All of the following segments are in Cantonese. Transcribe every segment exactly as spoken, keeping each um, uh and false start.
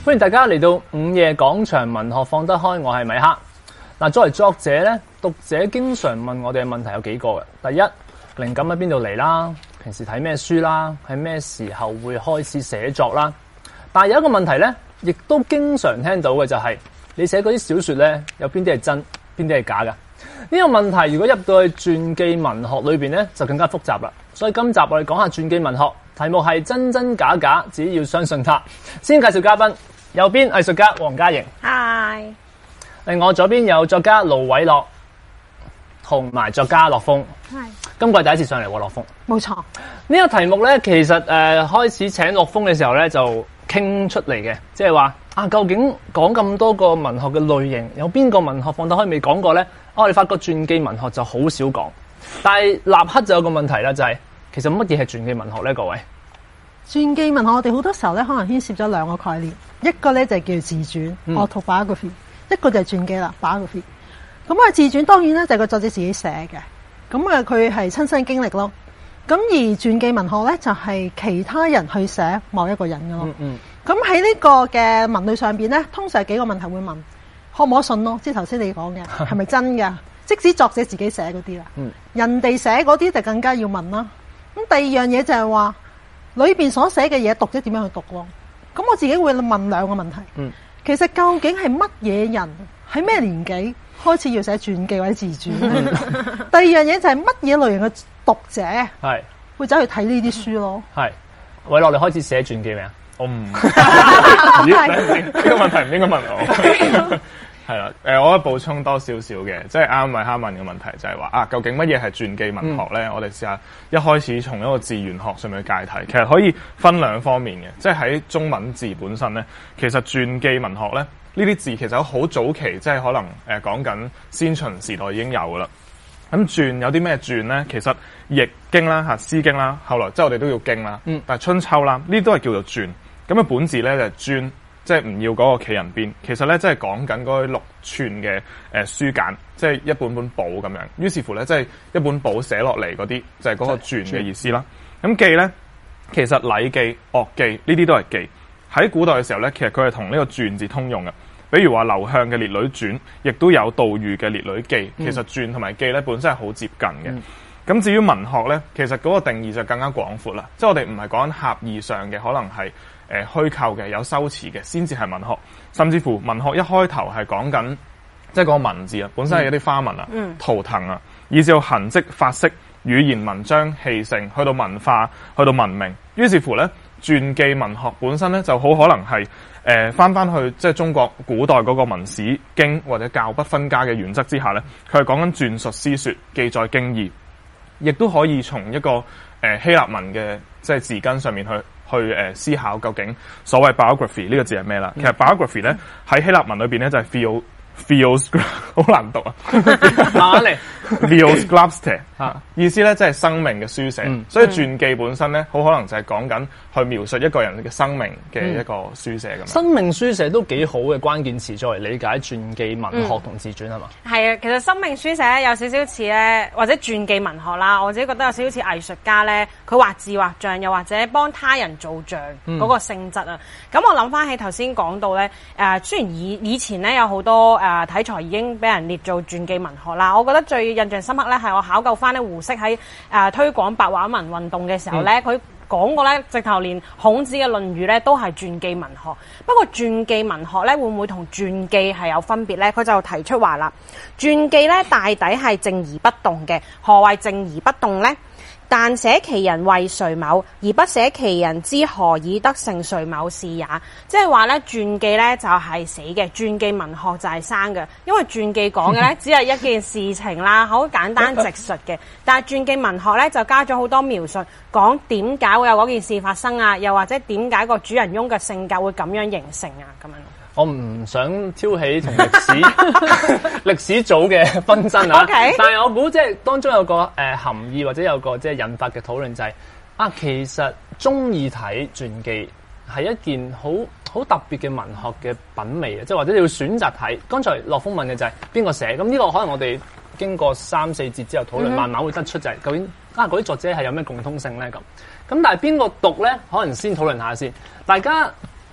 歡迎大家嚟到午夜廣場文學放得開，我係米克。嗱，作為作者咧，讀者經常問我哋嘅問題有幾個嘅。第一，靈感喺邊度嚟啦？平時睇咩書啦？喺咩時候會開始寫作啦？但係有一個問題咧，亦都經常聽到嘅就係、是，你寫嗰啲小說咧，有邊啲係真，邊啲係假㗎？呢、這個問題如果入到去傳記文學裏邊咧，就更加複雜啦。所以今集我哋講下傳記文學，題目係真真假假，只要相信它。先介紹嘉賓，右邊藝術家黃嘉瑩， 嗨。 另外左邊有作家盧偉樂，同埋作家樂豐。 係。 今季第一次上嚟喎，樂豐。 冇錯。 呢個題目咧，其實誒、呃、開始請樂豐嘅時候咧，就傾出嚟嘅，即係話啊，究竟講咁多個文學嘅類型，有邊個文學放得開未講過咧？我哋發覺傳記文學就好少講，但係立刻就有個問題啦，就係、是、其實乜嘢係傳記文學咧？各位， 傳記文學我哋好多時候咧，可能牽涉咗兩個概念，一個咧就係叫自傳 autobiography，一個就係傳記啦 biography。咁啊，自傳當然咧就係個作者自己寫嘅，咁啊佢係親身經歷咯。咁而傳記文學咧就係其他人去寫某一個人噶咯。咁喺呢個嘅文類上邊咧，通常係幾個問題會問，可唔可信咯？即係頭先你講嘅係咪真嘅？即使作者自己寫嗰啲啦，嗯、人哋寫嗰啲就更加要問啦。咁第二樣嘢就係話裏邊所寫嘅嘢，讀者點樣去讀咯？咁我自己會問兩個問題。嗯、其實究竟係乜嘢人喺咩年紀開始要寫傳記或者自傳咧？嗯、第二樣嘢就係乜嘢類型嘅讀者係會走去睇呢啲書咯？係偉樂，你開始寫傳記未啊？我唔咦？呢個問題唔應該問我。 係啦，誒，我可以補充多少少嘅，即係啱米克問嘅問題就係話啊，究竟乜嘢係傳記文學咧？嗯、我哋試下一開始從一個字源學上面去解題，其實可以分兩方面嘅，即係喺中文字本身咧，其實傳記文學咧呢啲字其實好早期，即係可能誒講緊先秦時代已經有噶啦。咁傳有啲咩傳咧？其實易經啦、嚇詩經啦，後來即係我哋都要經啦，嗯、但係春秋啦，呢啲都係叫做傳。咁嘅本字咧就係專。即係唔要嗰個企人邊，其實咧即係講緊嗰六寸嘅誒書簡，即係一本本簿咁樣。於是乎咧，即係一本簿寫落嚟嗰啲，就係嗰個傳嘅意思啦。咁記咧，其實禮記、樂記呢啲都係記。喺古代嘅時候咧，其實佢係同呢個傳字通用嘅。比如話劉向嘅《列女傳》，亦都有杜預嘅《列女記》。其實傳同埋記咧本身係好接近嘅。咁、嗯、至於文學咧，其實嗰個定義就更加廣闊啦。即係我哋唔係講緊狹義上嘅，可能係。誒虛構嘅有修辭嘅先至係文學，甚至乎文學一開頭係講緊，即係嗰個文字啊，本身係一啲花紋啊、嗯、圖騰啊，以至到痕跡、髮式、語言文章、氣性，去到文化，去到文明。於是乎咧，傳記文學本身咧就好可能係誒翻翻去即係中國古代嗰個文史經或者教不分家嘅原則之下咧，佢係講緊傳述詩說、記載經義，亦都可以從一個誒、呃、希臘文嘅即係字根上面去。去誒思考究竟所謂 biography 呢個字係咩啦？其實 biography 咧喺希臘文裏邊咧就係 phil philos 好難讀啊， 慢慢嚟 phiosglapste 嚇，意思咧即係生命嘅書寫。嗯、所以傳記本身咧好可能就係講緊去描述一個人嘅生命嘅一個書寫咁、嗯。 生命書寫都幾好嘅關鍵詞，作為理解傳記文學同自傳係嘛？係啊，其實生命書寫咧有少少似咧，或者傳記文學啦，我自己覺得有少少似藝術家咧，佢畫字畫像，又或者幫他人造像嗰個性質啊。咁、嗯、我諗翻起頭先講到咧，誒、呃、雖然以以前咧有好多誒。誒，題材已經俾人列做傳記文學啦。我覺得最印象深刻咧，係我考究翻咧胡適喺誒推廣白話文運動嘅時候咧，佢講過咧，直頭連孔子嘅《論語》咧都係傳記文學。不過傳記文學咧會唔會同傳記係有分別咧？佢就提出話啦，傳記咧大抵係靜而不動嘅。何謂靜而不動咧？但寫其人為誰某，而不寫其人之何以得成誰某事也。即係話咧，傳記咧就係死嘅，傳記文學就係生嘅。因為傳記講嘅咧只係一件事情啦，好簡單直述嘅。但係傳記文學咧就加咗好多描述，講點解會有嗰件事發生啊，又或者點解個主人翁嘅性格會咁樣形成啊，咁樣。 我唔想挑起同歷史歷史組嘅紛爭啊，okay. 但係我估即係當中有個誒、呃、含義或者有個即係引發嘅討論就係、是、啊，其實中意睇傳記係一件好好特別嘅文學嘅品味啊，即係或者你要選擇睇。剛才樂豐問嘅就係邊個寫，咁呢個可能我哋經過三四節之後討論，慢慢會得出就係究竟啊嗰啲作者係有咩共通性咧咁。咁但係邊個讀咧？可能先討論下先，大家。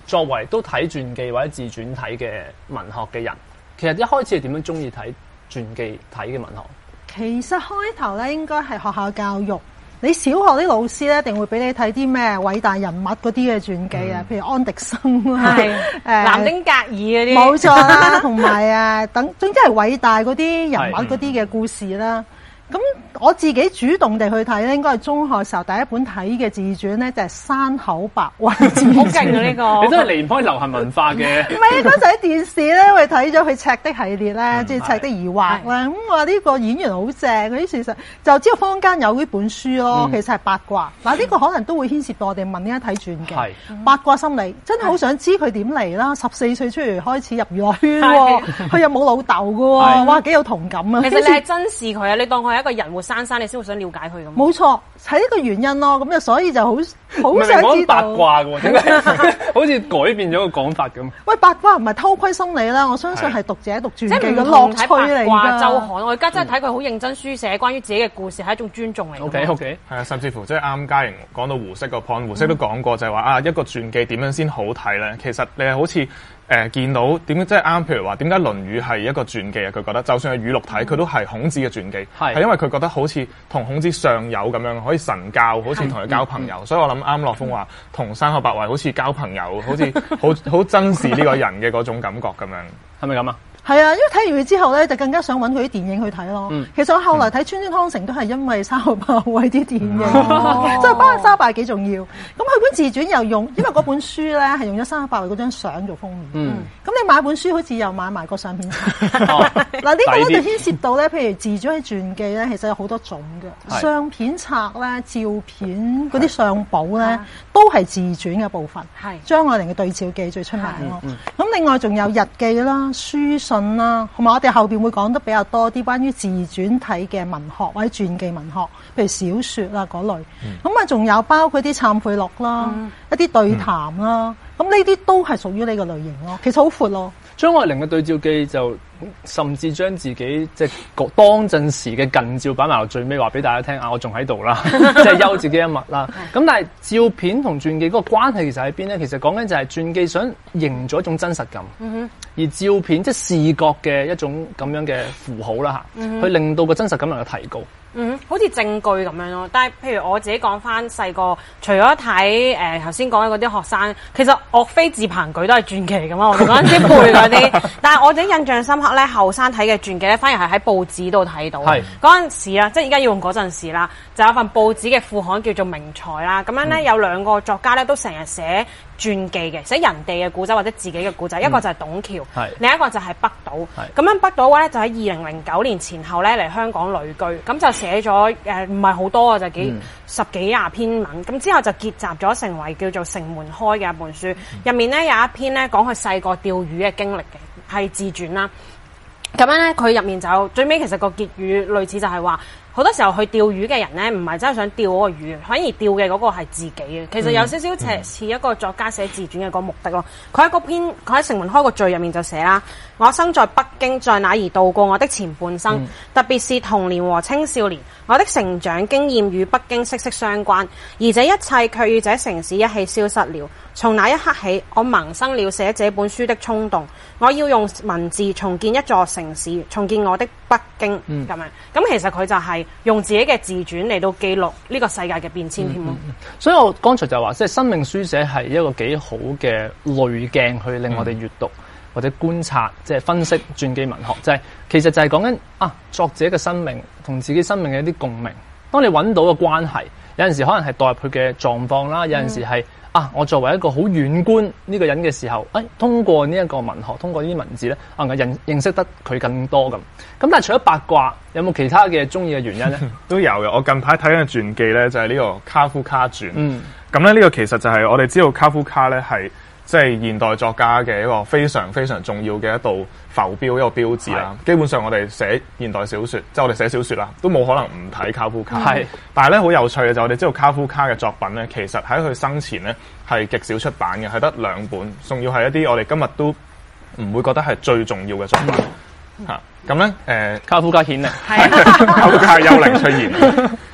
作為都睇傳記或者自傳體嘅文學嘅人，其實一開始係點樣中意睇傳記體嘅文學？ 其實開頭咧應該係學校教育。你小學啲老師咧，一定會俾你睇啲咩偉大人物嗰啲嘅傳記啊，譬如安迪生啦，誒南丁格爾嗰啲， 冇錯啦，同埋啊等，總之係偉大嗰啲人物嗰啲嘅故事啦。咁我自己主動地去睇咧，應該係中學時候第一本睇嘅自傳咧，就係《山口百惠自傳》。 好勁啊！呢個你真係離唔開流行文化嘅。 唔係嗰陣喺電視咧，我哋睇咗佢赤的系列咧，即係赤的疑惑啦。咁話呢個演員好正，嗰啲事實就知道坊間有呢本書咯。其實係八卦嗱，呢個可能都會牽涉到我哋問呢一睇傳記。八卦心理真係好想知佢點嚟啦！十四歲出嚟開始入娛樂圈喎，佢又冇老豆㗎喎，哇幾有同感啊！ 其實你係珍視佢啊，你當佢係一個人活生生，你先會想了解佢咁。 冇錯，係呢個原因咯。咁就所以就好好想知道八卦嘅喎，點解好似改變咗個講法咁？ 喂，八卦唔係偷窺心理啦，我相信係讀者讀傳記嘅樂趣嚟㗎。 八卦週刊，我而家真係睇佢好認真書寫關於自己嘅故事，係一種尊重嚟。 O K O K， 係啊，甚至乎即係啱嘉瑩講到胡適個 point，胡適都講過就係話啊，一個傳記點樣先好睇咧？其實你係好似誒、呃、見到點樣即係啱，譬如話點解《論語》係一個傳記啊？佢覺得就算係語錄體，佢都係孔子嘅傳記，係係因為佢覺得好似同孔子上友咁樣，可以神教，好似同佢交朋友。所以我諗啱樂峰話同山口百惠好似交朋友，好似好好珍視呢個人嘅嗰種感覺咁樣，係咪咁啊？ 係啊，因為睇完佢之後咧，就更加想揾佢啲電影去睇咯。嗯、其實我後來睇《川端康成》都係因為山口百惠啲電影，即係包括山口百惠幾重要。咁佢本自傳又用，因為嗰本書咧係用咗山口百惠嗰張相做封面。咁、嗯、你買本書好似又買埋個相片冊。嗱呢個咧就牽涉到咧，譬如自傳喺傳記咧，其實有好多種嘅相片冊咧、照片嗰啲相簿咧，都係自傳嘅部分。係張愛玲嘅對照記最出名咯。咁另外仲有日記啦、書信啦，同埋我哋後邊會講得比較多啲關於自傳體嘅文學或者傳記文學，譬如小說啦嗰類。咁啊、嗯，仲有包括啲懺悔錄啦、嗯、一啲對談啦，咁呢啲都係屬於呢個類型咯。其實好闊咯。 張愛玲嘅對照記就甚至將自己即係當陣時嘅近照擺埋落最尾，話俾大家聽啊，我仲喺度啦，即係休自己一脈啦。咁但係照片同傳記嗰個關係其實喺邊咧？其實講緊就係傳記想營造一種真實感，嗯、哼而照片即係視覺嘅一種咁樣嘅符號啦嚇，嗯、哼去令到個真實感能夠提高。 嗯，好似證據咁樣咯。但係譬如我自己講翻細個，除咗睇誒頭先講嘅嗰啲學生，其實岳飛字棚舉都係傳記嚟噶嘛。我哋嗰陣時背嗰啲，但係我自己印象深刻咧，後生睇嘅傳記咧，反而係喺報紙度睇到。係嗰陣時啊，即係而家要用嗰陣時啦，就有份報紙嘅副刊叫做《明才》啦。咁樣咧、嗯、有兩個作家咧都成日寫傳記嘅，寫人哋嘅古仔或者自己嘅古仔。嗯、一個就係董橋，是另一個就係北島。咁是樣北島嘅話咧就喺二零零九年前後咧嚟香港旅居，咁就寫咗誒唔係好多啊，就幾、嗯、十幾廿篇文。咁之後就結集咗成為叫做《城門開》嘅一本書。入、嗯、面咧有一篇咧講佢細個釣魚嘅經歷嘅，係自傳啦。咁樣咧佢入面就最尾其實個結語類似就係話，好多時候去釣魚嘅人咧，唔係真係想釣嗰個魚，反而釣嘅嗰個係自己嘅。其實有少少似似一個作家寫自傳嘅個目的咯。佢喺嗰篇，佢喺城門開個序入面就寫啦：我生在北京，在那兒度過我的前半生，嗯、特別是童年和青少年，我的成長經驗與北京息息相關，而這一切卻與這城市一起消失了。從那一刻起，我萌生了寫這本書的衝動。我要用文字重建一座城市，重建我的北京咁、嗯、樣。咁其實佢就係用自己嘅自傳嚟到記錄呢個世界嘅變遷添咯。 所以我剛才就話，即係生命書寫係一個幾好嘅濾鏡，去令我哋閱讀、嗯、或者觀察，即係分析傳記文學。就係、是、其實就係講緊啊，作者嘅生命同自己生命嘅一啲共鳴。當你揾到嘅關係，有陣時可能係代入佢嘅狀況啦，有陣時係。嗯啊！我作為一個好遠觀呢個人嘅時候，誒、哎，通過呢一個文學，通過呢啲文字咧，啊，我認認識得佢更多咁。咁但係除咗八卦，有冇其他嘅中意嘅原因咧？ 都有嘅。我近排睇緊嘅傳記咧，就係、是、呢個卡夫卡傳。嗯。咁咧，呢個其實就係我哋知道卡夫卡咧係即係現代作家嘅一個非常非常重要嘅一道浮標，一個標誌啦。是基本上我哋寫現代小說，即係我哋寫小說啦，都冇可能唔睇卡夫卡。係是。但係咧好有趣嘅就係我哋知道卡夫卡嘅作品咧，其實喺佢生前咧係極少出版嘅，係得兩本，仲要係一啲我哋今日都唔會覺得係最重要嘅作品嚇。咁咧誒， 卡夫卡顯靈， 卡夫卡幽靈出現。咁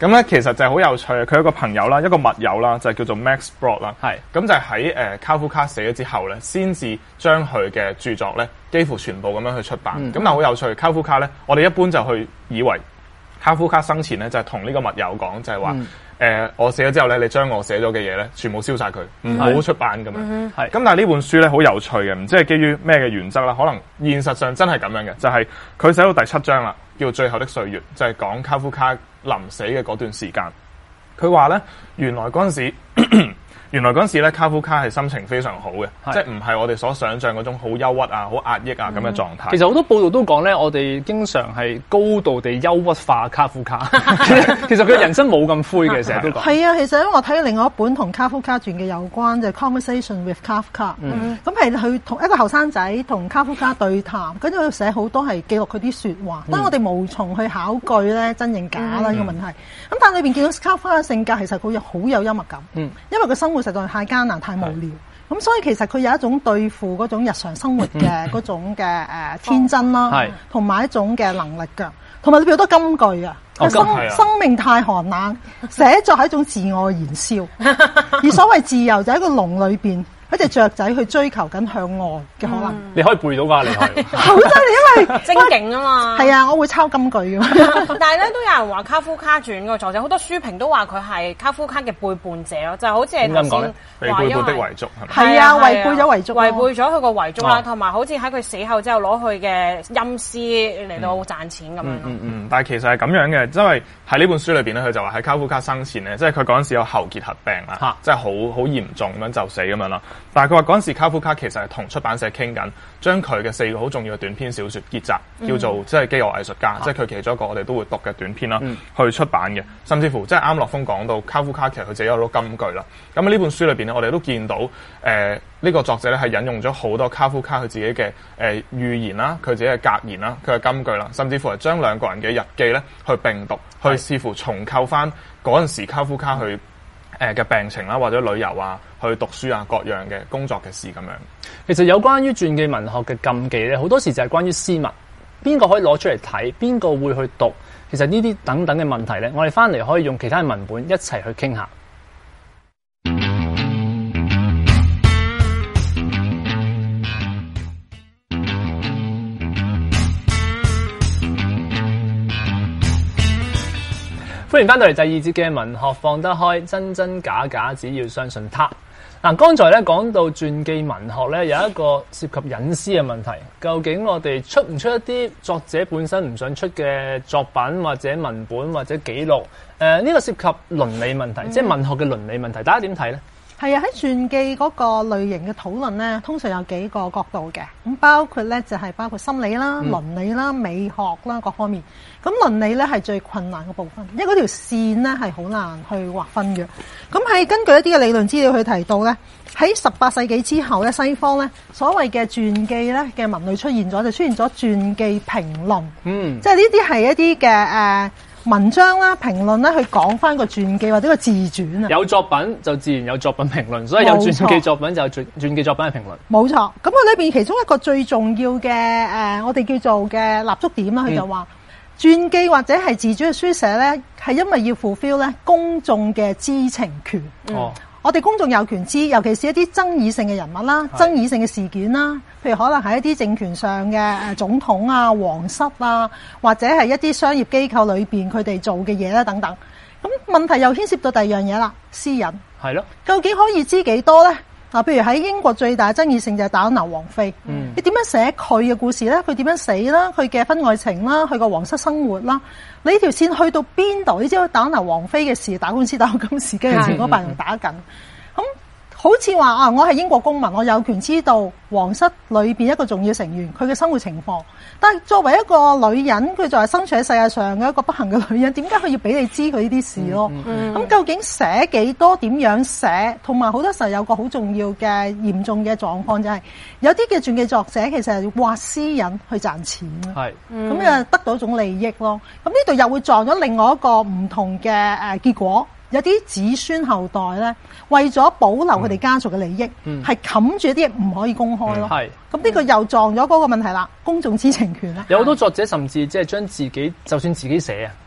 咁咧其實就係好有趣嘅，佢有個朋友啦，一個密友啦，就係叫做 Max Brod 啦。 係咁就係喺誒卡夫卡死咗之後咧，先至將佢嘅著作咧幾乎全部咁樣去出版。咁、嗯、但係好有趣，卡夫卡咧，我哋一般就去以為卡夫卡生前咧就係同呢個密友講，就係話誒我死咗之後咧，你將我寫咗嘅嘢咧全部燒晒佢，唔好出版咁樣。係、嗯。咁但係呢本書咧好有趣嘅，唔知係基於咩嘅原則啦？可能現實上真係咁樣嘅，就係、是、佢寫到第七章啦，叫《最後的歲月》，就係、是、講卡夫卡臨死嘅嗰段時間。佢話咧，原來嗰陣時。原來嗰陣時咧，卡夫卡係心情非常好嘅，即係唔係我哋所想象嗰種好憂鬱啊、好壓抑啊咁嘅狀態。 其實好多報道都講咧，我哋經常係高度地憂鬱化卡夫卡。其實佢人生冇咁灰嘅，成日都講。係啊，其實因為我睇另外一本同卡夫卡傳嘅有關，就係、Conversation with Kafka。嗯。咁係佢同一個後生仔同卡夫卡對談，跟住佢寫好多係記錄佢啲説話。當、嗯、我哋無從去考據咧真定假啦呢、嗯、個問題。咁但係裏邊見到卡夫卡嘅性格，其實佢有好有幽默感。嗯。因為佢生活實在太艱難、太無聊，咁所以其實佢有一種對付嗰種日常生活嘅嗰種嘅誒、呃、天真啦，同埋一種嘅能力㗎，同埋裏邊好多金句啊。哦、生生命太寒冷，寫作係一種自我燃燒，而所謂自由就喺個籠裏邊。一隻雀仔去追求緊向外嘅可能、嗯， 你可以背到㗎，你可以。 好犀利，因為精警啊嘛。係啊，我會抄金句㗎。 但係咧，都有人話卡夫卡傳個作者，好多書評都話佢係卡夫卡嘅背叛者咯，就好似係頭先被背叛的遺囑係咪？ 係啊，違背咗遺囑， 違背咗佢個遺囑啦，同埋好似喺佢死後之後攞佢嘅陰司嚟到賺錢咁樣。 嗯嗯嗯，但係其實係咁樣嘅，因為喺呢本書裏邊咧，佢就話喺卡夫卡生前咧，即係佢嗰陣時有喉結核病啊，即係好好嚴重咁樣就死咁樣啦。但係佢話嗰陣時卡夫卡其實係同出版社傾緊，將佢嘅四個好重要嘅短篇小說結集，嗯、叫做即係飢餓藝術家，啊、即係佢其中一個我哋都會讀嘅短篇啦，嗯、去出版嘅。甚至乎即係啱樂豐講到卡夫卡其實佢自己有好多金句啦。咁喺呢本書裏邊咧，我哋都見到誒呢、呃這個作者咧係引用咗好多卡夫卡佢自己嘅誒預言啦，佢自己嘅格言啦，佢嘅金句啦，甚至乎係將兩個人嘅日記咧去並讀，去試圖重構翻嗰陣時卡夫卡去。誒嘅病情啦，或者旅遊啊，去讀書啊，各樣嘅工作嘅事咁樣。 其實有關於傳記文學嘅禁忌咧，好多時就係關於私密，邊個可以攞出嚟睇，邊個會去讀。其實呢啲等等嘅問題咧，我哋翻嚟可以用其他嘅文本一齊去傾下。歡迎翻到嚟第二節嘅文學放得開，真真假假，只要相信他。嗱，剛才咧講到傳記文學咧，有一個涉及隱私嘅問題，究竟我哋出唔出一啲作者本身唔想出嘅作品或者文本或者記錄？誒、呃，呢、這個涉及倫理問題，嗯、即係文學嘅倫理問題，大家點睇咧？ 係啊，喺傳記嗰個類型嘅討論咧，通常有幾個角度嘅，咁包括咧就係、是、包括心理啦、倫、嗯、理啦、美學啦各方面。咁倫理咧係最困難嘅部分，因為嗰條線咧係好難去劃分嘅。咁係根據一啲嘅理論資料去提到咧，喺十八世紀之後咧，西方咧所謂嘅傳記咧嘅文類出現咗，就出現咗傳記評論。嗯，即係呢啲係一啲嘅誒文章啦、評論咧，去講翻個傳記或者個自傳啊。 有作品就自然有作品評論，所以有傳記作品就有傳傳記作品嘅評論。 冇錯，咁佢裏邊其中一個最重要嘅誒、呃，我哋叫做嘅立足點啦，佢就話。嗯傳記或者係自傳嘅書寫咧，係因為要 fulfill 咧公眾嘅知情權。哦、嗯，我哋公眾有權知，尤其是一啲爭議性嘅人物啦、爭議性嘅事件啦，譬如可能係一啲政權上嘅誒總統啊、皇室啊，或者係一啲商業機構裏邊佢哋做嘅嘢啦等等。咁問題又牽涉到第二樣嘢啦，私隱係咯，究竟可以知幾多咧？嗱，譬如喺英國最大爭議性就係戴安娜王妃，嗯、你點樣寫佢嘅故事咧？佢點樣死啦？佢嘅婚外情啦，佢個皇室生活啦，你呢條線去到邊度？你知道戴安娜王妃嘅事打官司打到今時今日，前嗰排仲打緊，咁。好似話啊，我係英國公民，我有權知道皇室裏邊一個重要成員佢嘅生活情況。但係作為一個女人，佢就係生存喺世界上嘅一個不幸嘅女人，點解佢要俾你知佢呢啲事咯？咁、嗯嗯、究竟寫幾多？點樣寫？同埋好多時候有個好重要嘅嚴重嘅狀況就係、是、有啲嘅傳記作者其實係挖私隱去賺錢嘅，係咁就得到一種利益咯。咁呢度又會撞咗另外一個唔同嘅誒結果。有啲子孫後代咧，為咗保留佢哋家族嘅利益，係冚住一啲嘢唔可以公開咯。係、嗯，咁呢個又撞咗嗰個問題啦，公眾知情權啦。 有好多作者甚至即係將自己，就算自己寫啊，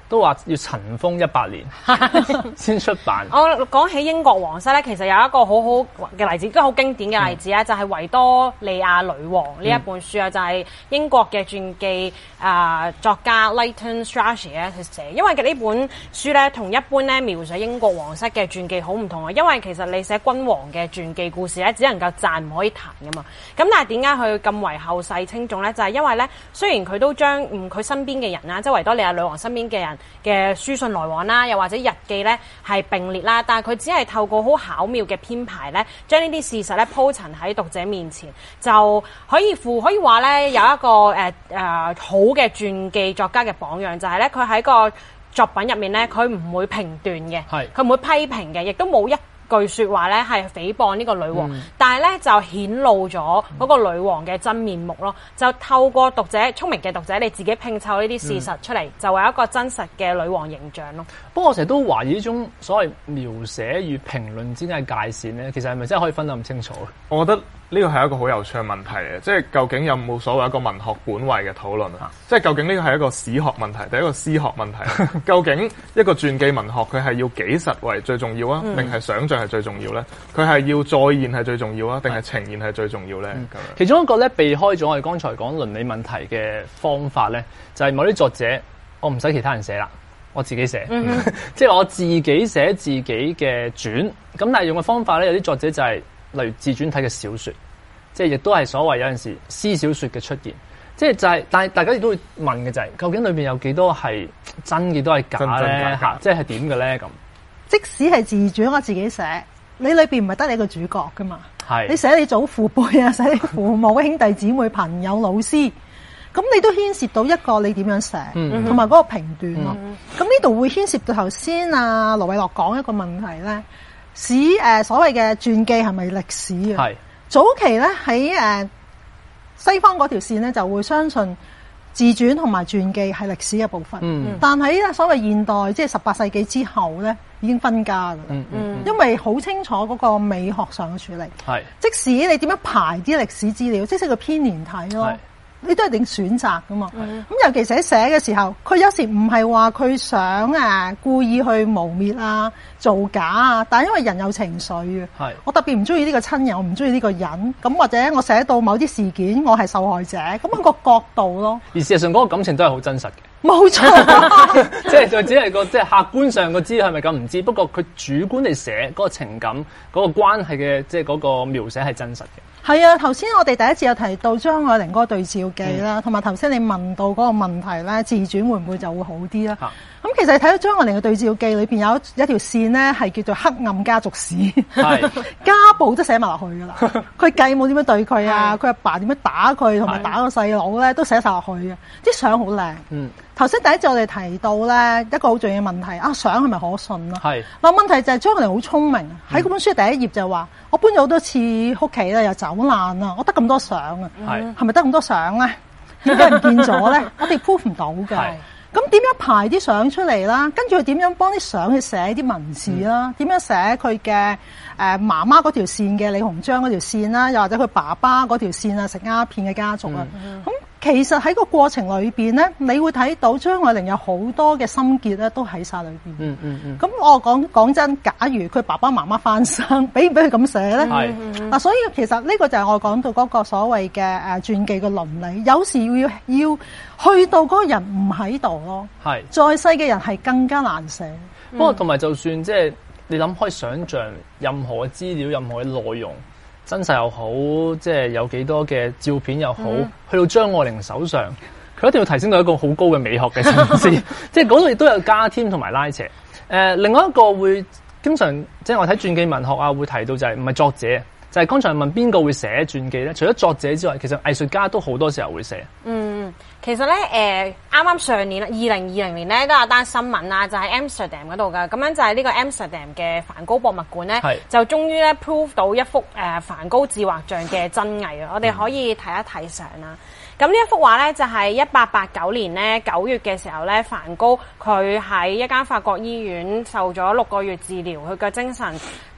都話要塵封一百年先出版。 我講起英國皇室咧，其實有一個好好嘅例子，都好經典嘅例子咧，嗯、就係維多利亞女王呢一本書啊，嗯、就係英國嘅傳記啊、呃、作家 Leighton Strachey 咧去寫。因為嘅呢本書咧，同一般咧描寫英國皇室嘅傳記好唔同啊。因為其實你寫君王嘅傳記故事咧，只能夠讚唔可以彈噶嘛。咁但係點解佢咁為後世稱頌咧？就係、是、因為咧，雖然佢都將嗯佢身邊嘅人啦，即係維多利亞女王身邊嘅人嘅書信來往啦，又或者日記咧係並列啦，但係佢只係透過好巧妙嘅編排咧，將呢啲事實咧鋪陳喺讀者面前，就可以附可以話咧有一個誒誒、呃、好嘅傳記作家嘅榜樣，就係咧佢喺個作品入面咧，佢唔會評斷嘅，係佢唔會批評嘅，亦都冇一句說話咧係誹謗呢個女王，嗯、但係咧就顯露咗嗰個女王嘅真面目咯。就透過讀者聰明嘅讀者，你自己拼湊呢啲事實出嚟，嗯、就會有一個真實嘅女王形象咯。 不過我成日都懷疑呢種所謂描寫與評論之間嘅界線咧，其實係咪真係可以分得咁清楚？ 我覺得呢個係一個好有趣嘅問題嘅，即係究竟有冇所謂一個文學本位嘅討論啊？即係究竟呢個係一個史學問題定一個詩學問題？究竟一個傳記文學佢係要紀實為最重要啊，定係、嗯、想像係最重要咧？佢係要再現係最重要啊，定係呈現係最重要咧？ 嗯、其中一個咧避開咗我哋剛才講倫理問題嘅方法咧，就係、是、某啲作者我唔使其他人寫啦，我自己寫，嗯、即係我自己寫自己嘅傳。咁但係用嘅方法咧，有啲作者就係、是。例如自傳體嘅小說，即係亦都係所謂有陣時私小說嘅出現，即係就係、是，但係大家亦都會問嘅就係、是，究竟裏邊有幾多係真，幾多係假咧？吓，即係點嘅咧？咁即使係自傳，我自己寫，你裏邊唔係得你一個主角噶嘛？係是你寫你祖父輩啊，寫你父母、兄弟姊妹、朋友、老師，咁你都牽涉到一個你點樣寫，同埋嗰個評斷咯。咁呢度會牽涉到頭先啊羅偉樂講一個問題咧。史誒、呃、所謂嘅傳記係咪歷史啊？係是早期咧喺誒西方嗰條線咧就會相信自傳同埋傳記係歷史嘅部分。嗯，但喺所謂現代即係十八世紀之後咧已經分家㗎啦。嗯嗯，因為好清楚嗰個美學上嘅處理。係是即使你點樣排啲歷史資料，即使個編年體咯。你都係定選擇噶嘛？咁、嗯、尤其寫寫嘅時候，佢有時唔係話佢想誒故意去污蔑啊、造假啊，但係因為人有情緒嘅，是我特別唔中意呢個親人，我唔中意呢個人，咁或者我寫到某啲事件，我係受害者，咁樣個角度咯。而事實上嗰個感情都係好真實嘅， 冇錯。 即係就只係個即係客觀上個知係咪咁唔知，不過佢主觀地寫嗰個情感、嗰、嗰個關係嘅即係嗰個描寫係真實嘅。 係啊，頭先我哋第一次有提到張愛玲嗰個對照記啦，同埋頭先你問到嗰個問題咧，自傳會唔會就會好啲啦？咁、啊、其實你睇到張愛玲嘅對照記裏邊有一條線咧，係叫做黑暗家族史，是家暴都寫埋落去噶啦。佢繼母點樣對佢啊？佢阿爸點樣打佢，同埋打個細佬咧，都寫晒落去嘅。啲相好靚。嗯。頭先第一次我哋提到咧一個好重要嘅問題，啊相係咪可信咯？係。嗱問題就係張愛玲好聰明，喺嗰本書第一頁就話：我搬咗好多次屋企咧，又走難啊，我得咁多相啊，係係咪得咁多相咧？點解唔見咗咧？我哋 proof 唔到㗎。咁點樣排啲相出嚟啦？跟住佢點樣幫啲相去寫啲文字啦？點、嗯、樣寫佢嘅誒媽媽嗰條線嘅李鴻章嗰條線啦？又或者佢爸爸嗰條線啊，食鴉片嘅家族啊？咁、嗯嗯、其實喺個過程裏邊咧，你會睇到張愛玲有好多嘅心結咧，都喺晒裏邊。嗯嗯嗯。咁我講講真，假如佢爸爸媽媽翻生，俾唔俾佢咁寫咧？係。嗱，所以其實呢個就係我講到嗰個所謂嘅誒傳記嘅倫理，有時要要。去到嗰個人唔喺度咯，係在世嘅人係更加難寫。 不過同埋就算即係你諗可以想像任何嘅資料、任何嘅內容，真實又好，即係有幾多嘅照片又好，嗯、去到張愛玲手上，佢一定要提升到一個好高嘅美學嘅層次。即係嗰度亦都有加添同埋拉扯。誒、呃，另外一個會經常即係我睇傳記文學啊，會提到就係唔係作者。就係剛才問邊個會寫傳記咧？除咗作者之外，其實藝術家都好多時候會寫。嗯， 其實咧，誒啱啱上年啦，二零二零年咧都有單新聞啦，就喺 Amsterdam 嗰度噶。咁樣就係呢個 Amsterdam 嘅梵高博物館咧，是就終於咧 prove 到一幅誒梵高自畫像嘅真偽啊！我哋可以睇一睇相啦。咁呢一幅畫咧，就係一八八九年咧九月嘅時候咧，梵高佢喺一間法國醫院受咗六個月治療，佢嘅精神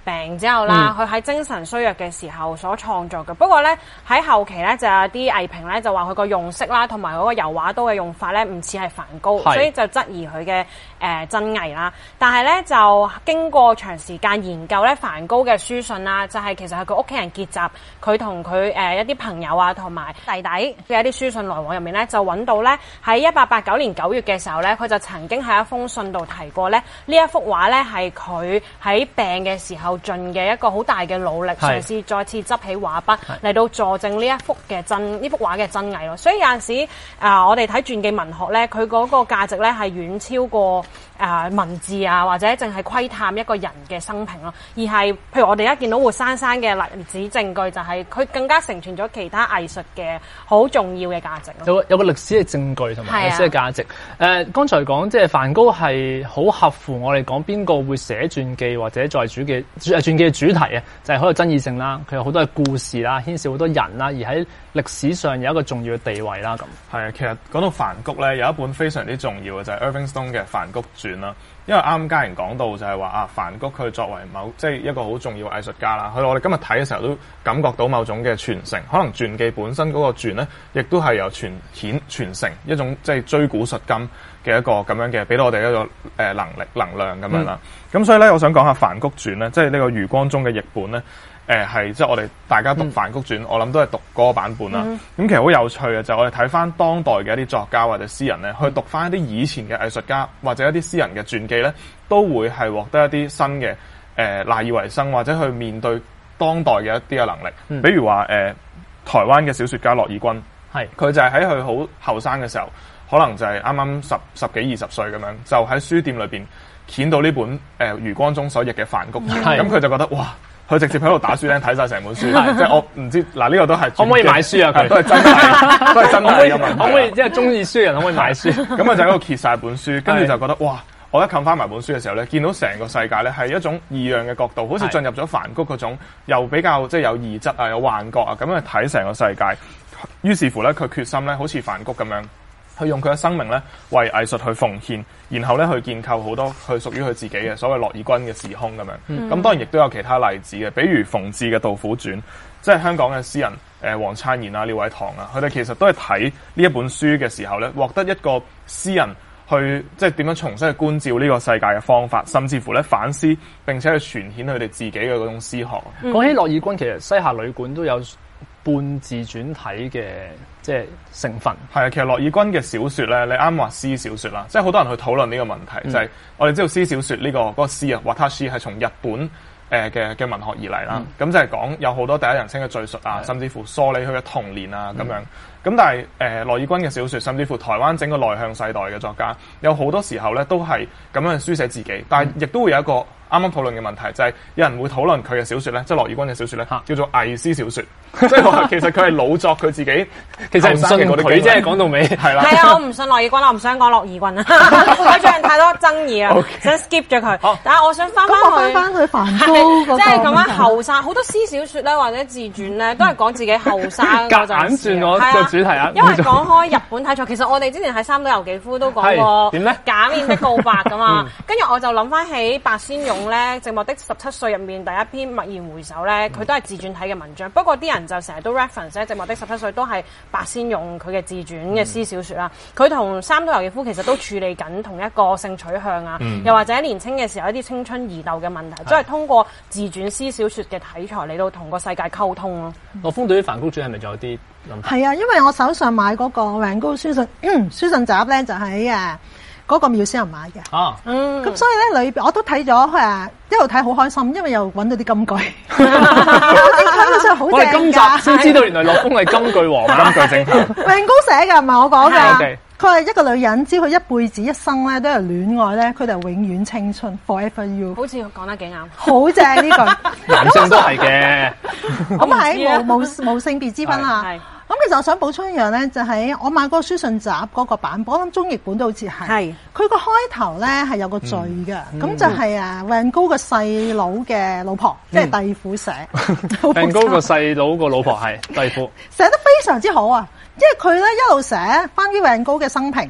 病之後啦，佢喺、嗯、精神衰弱嘅時候所創作嘅。不過咧喺後期咧就有啲藝評咧就話佢個用色啦，同埋嗰個油畫刀嘅用法咧唔似係梵高，所以就質疑佢嘅誒真偽啦。但係咧就經過長時間研究咧，梵高嘅書信啦，就係、是、其實係佢屋企人結集，佢同佢誒一啲朋友啊，同埋弟弟嘅一啲書信來往入面咧，就揾到咧喺一八八九年九月嘅時候咧，佢就曾經喺一封信度提過咧，呢一幅畫咧係佢喺病嘅時候盡嘅一個好大嘅努力，嘗試再次執起畫筆嚟到佐證呢一幅嘅真呢幅畫嘅真偽咯。所以有陣時啊、呃，我哋睇傳記文學咧，佢嗰個價值咧係遠超過啊、呃、文字啊，或者淨係窺探一個人嘅生平咯，而係譬如我哋而家見到活生生嘅例子證據，就係佢更加承傳咗其他藝術嘅好重要嘅價值咯。 有個有個歷史嘅證據同埋歷史嘅價值。誒、呃，剛才講即係梵高係好合乎我哋講邊個會寫傳記或者在主嘅誒傳記嘅主題啊，就係好有爭議性啦。佢有好多嘅故事啦，牽涉好多人啦，而喺歷史上有一個重要嘅地位啦。咁係啊，其實講到梵谷咧，有一本非常之重要嘅就係、是、Irving Stone 嘅《梵谷傳》啦。因為啱啱家人講到就係話啊，梵谷佢作為某即係一個好重要嘅藝術家啦，佢我哋今日睇嘅時候都感覺到某種嘅傳承，可能傳記本身嗰個傳咧，亦都係由傳顯傳承一種即係追古述今嘅一個咁樣嘅，俾到我哋一個誒能力能量咁樣啦。咁、嗯、所以咧，我想講下《梵谷傳》咧，即係呢個余光中嘅譯本咧。誒係即係我哋大家讀《梵谷傳》嗯，我諗都係讀嗰個版本啦。咁、嗯、其實好有趣嘅就係我哋睇翻當代嘅一啲作家或者詩人咧，去讀翻一啲以前嘅藝術家或者一啲詩人嘅傳記咧，都會係獲得一啲新嘅誒賴以為生或者去面對當代嘅一啲嘅能力。嗯、比如話誒、呃、台灣嘅小說家駱以軍，係佢就係喺佢好後生嘅時候，可能就係啱啱十十幾二十歲咁樣，就喺書店裏邊見到呢本誒、呃、余光中所譯嘅《梵谷傳》，咁佢就覺得哇！佢直接喺度打書釘睇晒成本書，即係我唔知嗱呢、這個都係可唔可以買書啊？佢都係真係，都係真係嘅問題。可唔可以即係中意書人可唔可以買書？咁啊就喺度揭晒本書，跟住就覺得哇！我一冚翻埋本書嘅時候咧，見到成個世界咧係一種異樣嘅角度，好似進入咗梵谷嗰種又比較即係有異質啊、有幻覺啊咁樣去睇成個世界。於是乎咧，佢決心咧，好似梵谷咁樣。去用佢嘅生命咧，為藝術去奉獻，然後咧去建構好多佢屬於佢自己嘅所謂駱以軍嘅時空咁樣。咁、嗯、當然亦都有其他例子嘅，比如馮至嘅《杜甫傳》，即係香港嘅詩人誒黃燦然啊、廖偉棠啊，佢哋其實都係睇呢一本書嘅時候咧，獲得一個詩人去即係點樣重新去觀照呢個世界嘅方法，甚至乎咧反思並且去傳顯佢哋自己嘅嗰種詩學。講、 嗯、起駱以軍，其實西夏旅館都有半自傳體嘅即係成分。係啊，其實駱以軍嘅小說咧，你啱話詩小說啦，即係好多人去討論呢個問題，嗯、就係、是、我哋知道詩小說呢、這個嗰、那個詩啊，watashi係從日本誒嘅嘅文學而嚟啦。咁、嗯、就係講有好多第一人稱嘅敘述啊，甚至乎梳理佢嘅童年啊咁、嗯、樣。咁但係誒駱以軍嘅小說，甚至乎台灣整個內向世代嘅作家，有好多時候咧都係咁樣書寫自己，但係亦都會有一個啱啱討論嘅問題，就係、是、有人會討論佢嘅小說咧，即係駱以軍嘅小說咧，叫做偽詩小說，即係話其實佢係老作佢自己，其實唔信佢啫。講到尾係啦，係啊，我唔信駱以軍，我唔想講駱以軍啊，佢最近太多爭議啊， okay. 想 skip 咗佢。但係我想翻翻去翻去梵高，即係咁樣後生好多詩小說咧，或者自傳咧，都係講自己後生嗰陣時。夾硬轉我個主題啊！因為講開日本題材，其實我哋之前喺三島由紀夫都講過點咧假面的告白噶嘛，跟住、嗯、我就諗翻起白先勇咧《寂寞的十七歲》入面第一篇《驀然回首》咧，佢都係自傳體嘅文章。不過啲人就成日都 reference 咧，《寂寞的十七歲》都係白先勇佢嘅自傳嘅詩小說啦。佢同三島由紀夫其實都處理緊同一個性取向啊，嗯、又或者年青嘅時候一啲青春疑竇嘅問題，都係通過自傳詩小說嘅題材嚟到同個世界溝通咯。樂豐對於梵谷傳係咪仲有啲諗法？係啊，因為我手上買嗰個梵高書信、嗯、書信集咧，就喺誒嗰個妙思人買嘅。啊，嗯，咁所以咧裏邊我都睇咗誒，一路睇好開心，因為又揾到啲金句。睇到好正㗎。我哋今集先知道原來樂豐係金句王，金句正派。梵高寫㗎，唔係我講㗎。佢係一個女人，只要佢一輩子一生咧都係戀愛咧，佢就永遠青春 ，forever you。好似講得幾啱，好正呢句。男性都係嘅。咁係冇冇冇性別之分啊。咁其實我想補充一樣咧，就係、是、我買嗰個書信集嗰個版本，我諗中譯本都好似係。係。佢個開頭咧係有個序嘅，咁、嗯、就係啊梵高個細佬嘅老婆，嗯、即係弟婦寫。梵高個細佬個老婆係弟婦。寫得非常之好啊！因為佢咧一路寫關於梵高嘅生平，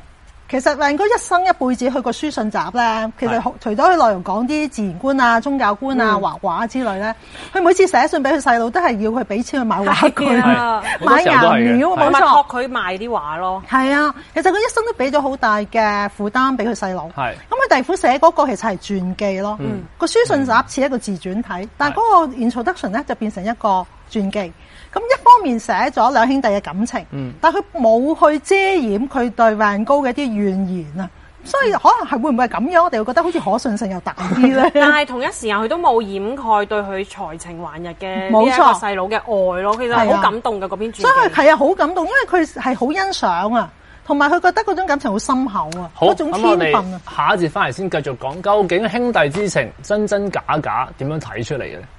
其實萬哥一生一輩子去過書信集咧，其實除咗佢內容講啲自然觀啊、宗教觀啊、畫畫之類咧，佢每次寫信俾佢細佬都係要佢俾錢去買畫具、買顏料，冇錯， 託佢賣啲畫咯。 係啊，其實佢一生都俾咗好大嘅負擔俾佢細佬。 係咁佢弟婦寫嗰個其實係傳記咯， 嗯個書信集似一個自傳體，但係嗰個 introduction 咧就變成一個傳記。咁一方面寫咗兩兄弟嘅感情， 嗯、 但佢冇去遮掩佢對梵高嘅一啲怨言啊，所以可能係會唔會係咁樣？我哋會覺得好似可信性又大啲咧。 但係同一時間佢都冇掩蓋對佢才情橫溢嘅呢一個細佬嘅愛咯，其實好感動嘅嗰邊傳記。 所以係啊，好感動，因為佢係好欣賞啊，同埋佢覺得嗰種感情好深厚啊，嗰種天分啊。 下一節翻嚟先繼續講，究竟兄弟之情真真假假點樣睇出嚟嘅咧？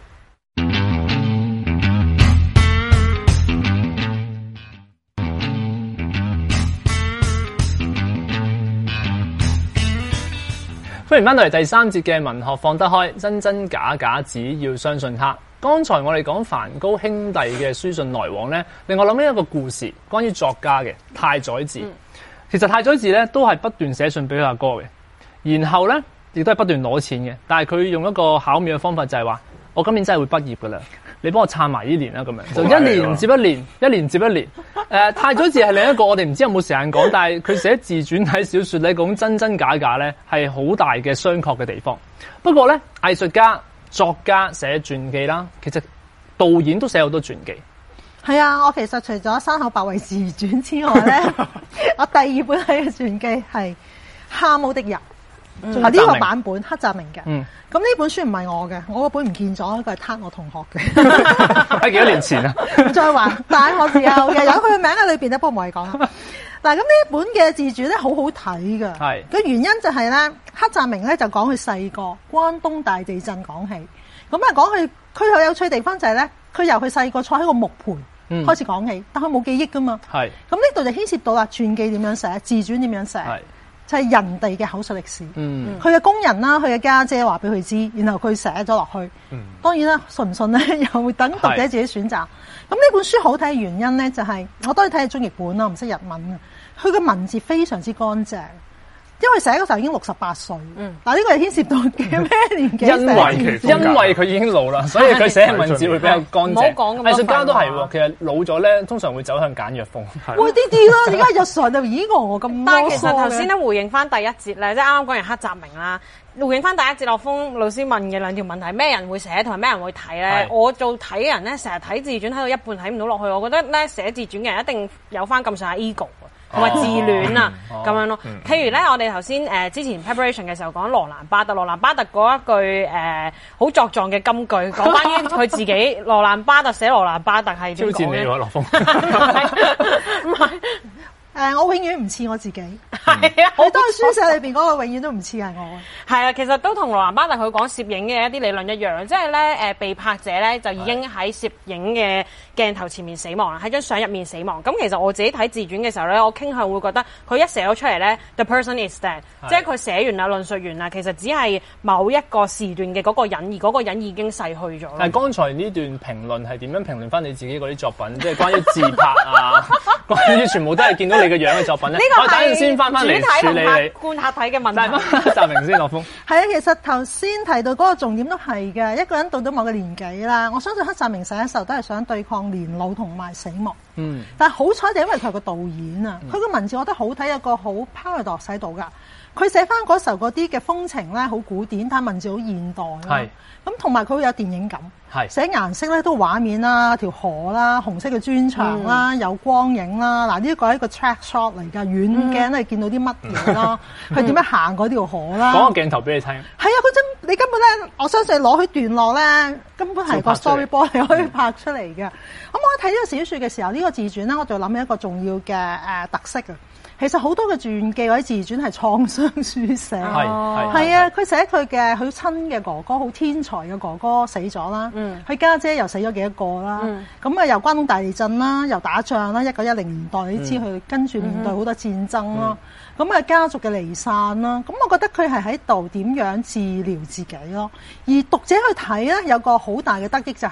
歡迎翻到嚟第三節嘅文學放得開，真真假假只要相信他。剛才我哋講梵高兄弟嘅書信來往咧，令我諗起一個故事，關於作家嘅太宰治。嗯、其實太宰治咧都係不斷寫信俾佢阿哥嘅，然後咧亦都係不斷攞錢嘅。但係佢用一個巧妙嘅方法就係話：我今年真係會畢業噶啦，你幫我撐埋呢年啦，咁樣就一年接一年，一年接一年。誒、呃，太宰治係另一個我哋唔知有冇時間講，但係佢寫自傳體小說咧，講真真假假咧係好大嘅商榷嘅地方。不過咧，藝術家、作家寫傳記啦，其實導演都寫好多傳記。 係啊，我其實除咗山口百惠自傳之外咧，我第二本睇嘅傳記係《蛤蟆的人》。仲有呢個版本黑澤明嘅，咁呢、嗯、本書唔係我嘅，我嗰本唔見咗，呢個係撻我同學嘅， 喺幾多年前啊？ 再話大學時候嘅有佢嘅名喺裏邊咧，不過唔係講。嗱，咁呢一本嘅自傳咧好好睇噶，係個原因就係咧，黑澤明咧就講佢細個關東大地震講起，咁啊講佢佢好有趣嘅地方就係咧，佢由佢細個坐喺個木盤開始講起，嗯、但佢冇記憶噶嘛，係咁呢度就牽涉到啦，傳記點樣寫，自傳點樣寫。就係人哋嘅口述歷史，佢嘅、嗯、工人啦，佢嘅家姐話俾佢知，然後佢寫咗落去。嗯、當然啦，信唔信咧，又會等讀者自己選擇。咁呢是本書好睇嘅原因咧，就係、是、我都係睇中譯本啦，唔識日文啊。佢嘅文字非常之乾淨。因為寫嗰時候已經六十八歲，嗱呢個係牽涉到嘅咩年紀？ 因為因為佢已經老啦，所以佢寫嘅文字會比較乾淨。唔好講咁多。藝術家都係喎，其實老咗咧，通常會走向簡約風。 會啲啲咯，而家日常就咦我咁。 但係其實頭先咧回應翻第一節咧，即係啱啱講完黑澤明啦，回應翻第一節樂風老師問嘅兩條問題：咩人會寫同埋咩人會睇咧？我做睇嘅人咧，成日睇自傳睇到一半睇唔到落去，我覺得咧寫自傳嘅人一定有翻咁上下 ego。同埋自戀啊，咁、哦、樣咯。嗯、譬如咧，我哋頭先誒之前 preparation 嘅時候講羅蘭巴特，羅蘭巴特嗰一句誒好、呃、作狀嘅金句，講關於佢自己。羅蘭巴特寫羅蘭巴特係點講？挑戰你喎，樂風。唔係。 誒、呃，我永遠唔似我自己，係啊，好多書寫裏邊嗰個永遠都唔似係我。 係啊，其實都同羅蘭巴特佢講攝影嘅一啲理論一樣，即係咧誒被拍者咧就已經喺攝影嘅鏡頭前面死亡啦，喺張相入面死亡。咁其實我自己睇自傳嘅時候咧，我傾向會覺得佢一寫咗出嚟咧 ，the person is dead，的即係佢寫完啦、論述完啦，其實只係某一個時段嘅嗰個人，而嗰個人已經逝去咗。 但係剛才呢段評論係點樣評論翻你自己嗰啲作品？即係關於自拍啊，關於全部都係見到你嘅樣嘅作品咧，我等陣先翻翻嚟處理你觀客睇嘅問題。 但係黑澤明先，樂風係啊，其實頭先提到嗰個重點都係嘅。一個人到咗某個年紀啦，我相信黑澤明寫嘅時候都係想對抗年老同埋死亡。嗯，但係好彩就因為佢係個導演啊，佢個、嗯、文字我覺得好睇，有個好 paradox 喺度㗎。佢寫翻嗰時候嗰啲嘅風情咧，好古典，但係文字好現代咯。係咁，同埋佢會有電影感。係寫顏色咧，都畫面啦，條河啦，紅色嘅磚牆啦，嗯、有光影啦。嗱，呢個係一個 track shot 嚟㗎，遠鏡咧見到啲乜嘢啦？佢點樣行嗰條河啦？ 講個鏡頭俾你聽。係啊， 佢真你根本咧，我相信攞去段落咧，根本係個 storyboard 係可以拍出嚟嘅。咁、嗯、我睇呢個小説嘅時候，呢、呢個自傳咧，我就諗起一個重要嘅誒、呃、特色啊。其實好多嘅傳記或者自傳係創傷書寫，係係啊！佢寫佢嘅佢親嘅哥哥，好天才嘅哥哥死咗啦，佢家、嗯、姐又死咗幾多個啦，咁啊、嗯、又關東大地震啦，又打仗啦，一九一零年代你知佢跟住面對好多戰爭啦，咁啊、嗯、家族嘅離散啦，咁我覺得佢係喺度點樣治療自己咯，而讀者去睇咧有個好大嘅得益就係、是。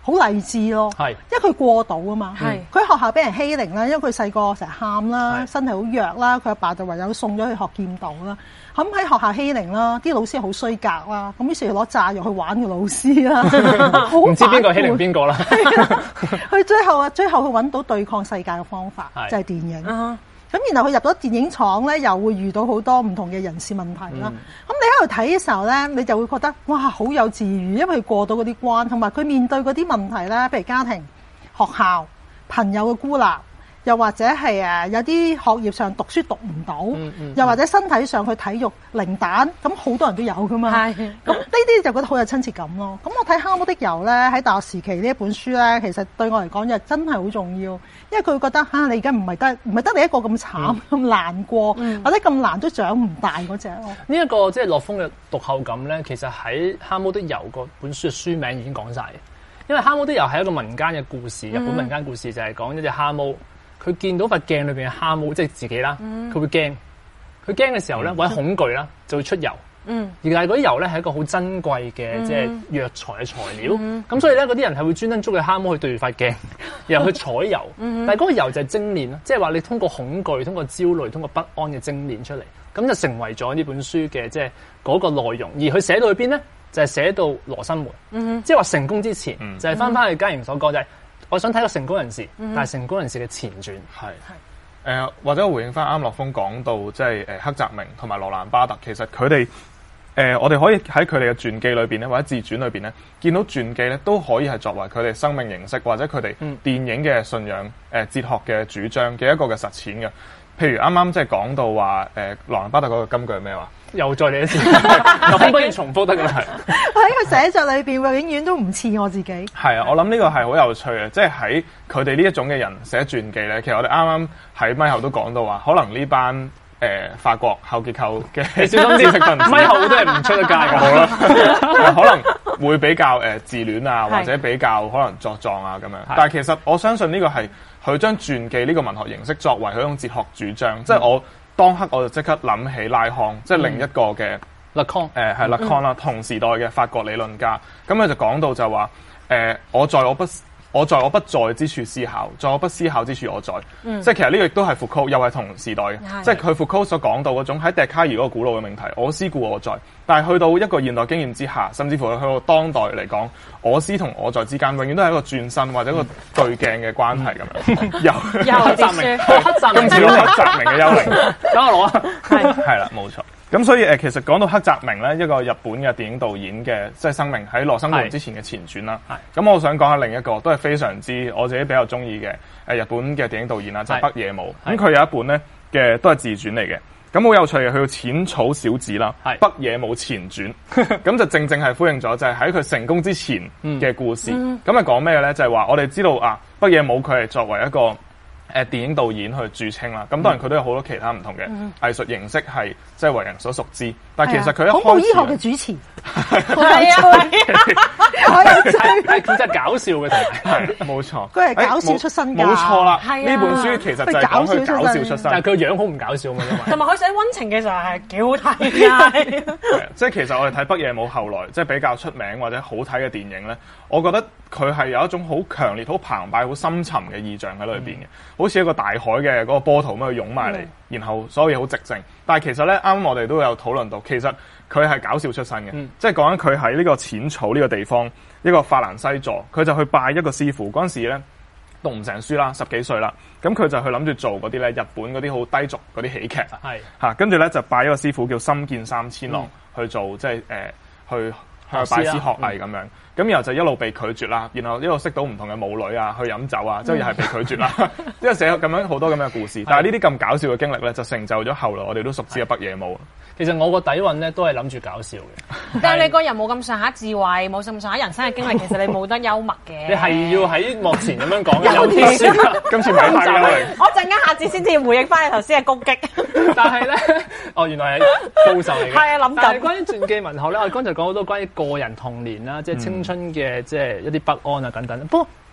好勵志咯。 係， 因為佢過到啊嘛。 係， 佢喺學校俾人欺凌啦，因為佢細個成日喊啦， 係身體好弱啦，佢阿爸就唯有送咗去學劍道啦。咁喺學校欺凌啦，啲老師好衰格啦，咁於是攞炸藥去玩個老師啦，好唔知邊個欺凌邊個啦。 佢最後啊，最後佢揾到對抗世界嘅方法， 係就係電影。 啊咁然後佢入咗電影廠咧，又會遇到好多唔同嘅人事問題啦。咁、你喺度睇嘅時候咧，你就會覺得哇，好有治愈，因為佢過到嗰啲關，同埋佢面對嗰啲問題咧，譬如家庭、學校、朋友嘅孤立，又或者係誒有啲學業上讀書讀唔到， 嗯嗯又或者身體上佢體育零蛋，咁好多人都有噶嘛。 係咁呢啲就覺得好有親切感咯。咁我睇《哈姆的油》咧，喺大學時期呢一本書咧，其實對我嚟講又真係好重要，因為佢會覺得嚇、啊、你而家唔係得唔係得你一個咁慘咁、嗯、難過， 嗯、 或者咁難都長唔大嗰隻咯。 呢一個即係樂風嘅讀後感咧，其實喺《哈姆的油》嗰本書嘅書名已經講晒。因為《哈姆的油》係一個民間嘅故事，日本民間故事就係講一隻哈姆。佢見到塊鏡裏邊嘅哈姆，即係自己啦，佢、嗯、會驚。佢驚嘅時候咧，或者恐懼啦，就會出油。嗯，而係嗰啲油咧係一個好珍貴嘅、嗯、即係藥材嘅材料。咁、嗯、所以咧，嗰啲人係會專登捉佢哈姆去對住塊鏡，然後去採油。嗯、但係嗰個油就係精煉咯，即係話你通過恐懼、通過焦慮、通過不安嘅精煉出嚟，咁就成為咗呢本書嘅即係嗰個內容。而佢寫到去邊咧，就係、是、寫到羅生門。嗯、即係話成功之前，嗯、就係翻翻去嘉瑩所講就係、是。我想睇個成功人士，嗯、但係成功人士嘅前傳係誒，或者回應翻啱樂風講到，即係誒黑澤明同埋羅蘭巴特，其實佢哋誒，我哋可以喺佢哋嘅傳記裏邊咧，或者自傳裏邊咧，見到傳記咧都可以係作為佢哋生命形式，或者佢哋電影嘅信仰誒、呃、哲學嘅主張嘅一個嘅實踐嘅。譬如啱啱即係講到話誒羅蘭巴特嗰個金句係咩話？ 又再嚟一次，樂風不要重複得㗎啦。 喺佢寫作裏邊，永遠都唔似我自己。 係啊，我諗呢個係好有趣嘅，即係喺佢哋呢一種嘅人寫傳記咧。其實我哋啱啱喺咪後都講到話，可能呢班誒、呃、法國後結構嘅小心知識分子， 咪後都係唔出得街㗎。 好啦，可能會比較誒、呃、自戀啊，或者比較可能作狀啊咁樣。但係其實我相信呢個係佢將傳記呢個文學形式作為佢一種哲學主張，即係、嗯、我。當刻我就即刻諗起拉康，即係另一個嘅勒康， 誒係勒康啦，同時代嘅法國理論家。咁佢就講到就話，誒、呃、我在我不我在我不在之處思考，在我不思考之處我在。嗯、即係其實呢個亦都係福柯，又係同時代嘅，嗯、即係佢福柯所講到嗰種喺笛卡爾嗰個古老嘅命題，我思故我在。但係去到一個現代經驗之下，甚至乎去到當代嚟講，我思同我在之間，永遠都係一個轉身或者一個對鏡嘅關係咁樣。又黑澤明， 黑澤明， 今次都黑澤明嘅幽靈， 等我攞啊！ 係係啦，冇錯。咁所以誒，其實講到黑澤明咧，一個日本嘅電影導演嘅即係生命喺羅生門之前嘅前傳啦。係。咁我想講下另一個都係非常之我自己比較中意嘅誒日本嘅電影導演啦，就係、是、北野武。咁佢有一本咧嘅都係自傳嚟嘅。咁好有趣嘅，佢叫淺草小子啦，係北野武前傳。咁就正正係呼應咗，就係喺佢成功之前嘅故事。咁係講咩咧？就係、是、話我哋知道啊，北野武佢係作為一個誒電影導演去著稱啦，咁當然佢都有好多其他唔同嘅藝術形式係即係為人所熟知，但係其實佢一開始恐怖醫學嘅主持係啊， 我有追， 係佢真係搞笑嘅，同埋係冇錯， 佢係搞笑出身㗎， 冇錯啦。 係呢本書其實就係講佢搞笑出身， 但係佢個樣好唔搞笑嘛，因為同埋佢寫溫情嘅時候係幾好睇㗎。 即係其實我哋睇北野武後來即係比較出名或者好睇嘅電影咧，我覺得佢係有一種好強烈、好澎湃、好深沉嘅意象喺裏邊嘅。好似一個大海嘅嗰個波濤咁樣湧埋嚟，嗯、然後所有嘢好寂靜。但係其實咧，啱啱我哋都有討論到，其實佢係搞笑出身嘅，嗯、即係講緊佢喺呢個淺草呢個地方，一個法蘭西座，佢就去拜一個師傅。嗰陣時咧讀唔成書啦，十幾歲啦，咁佢就去諗住做嗰啲咧日本嗰啲好低俗嗰啲喜劇啊，係嚇，跟住咧就拜一個師傅叫森見三千郎、嗯、去做，即係誒、呃、去去拜師學藝咁樣。嗯咁然後就一路被拒絕啦，然後一路識到唔同嘅舞女啊，去飲酒啊，之後又係被拒絕啦。因為寫咁樣好多咁嘅故事，但係呢啲咁搞笑嘅經歷咧，就成就咗後來我哋都熟知嘅北野武。 其實我個底蘊咧都係諗住搞笑嘅， 但係你個人冇咁上下智慧，冇咁上下人生嘅經歷，其實你冇得幽默嘅。 你係要喺幕前咁樣講嘅，有啲書今次咪太幽靈。 我陣間下次先至回應翻你頭先嘅攻擊。 但係咧，哦原來係報仇嚟嘅。 係啊，諗緊。 但係關於傳記文學咧，我剛才講好多關於個人童年啦，即係青春嘅即係一啲不安啊等等。不過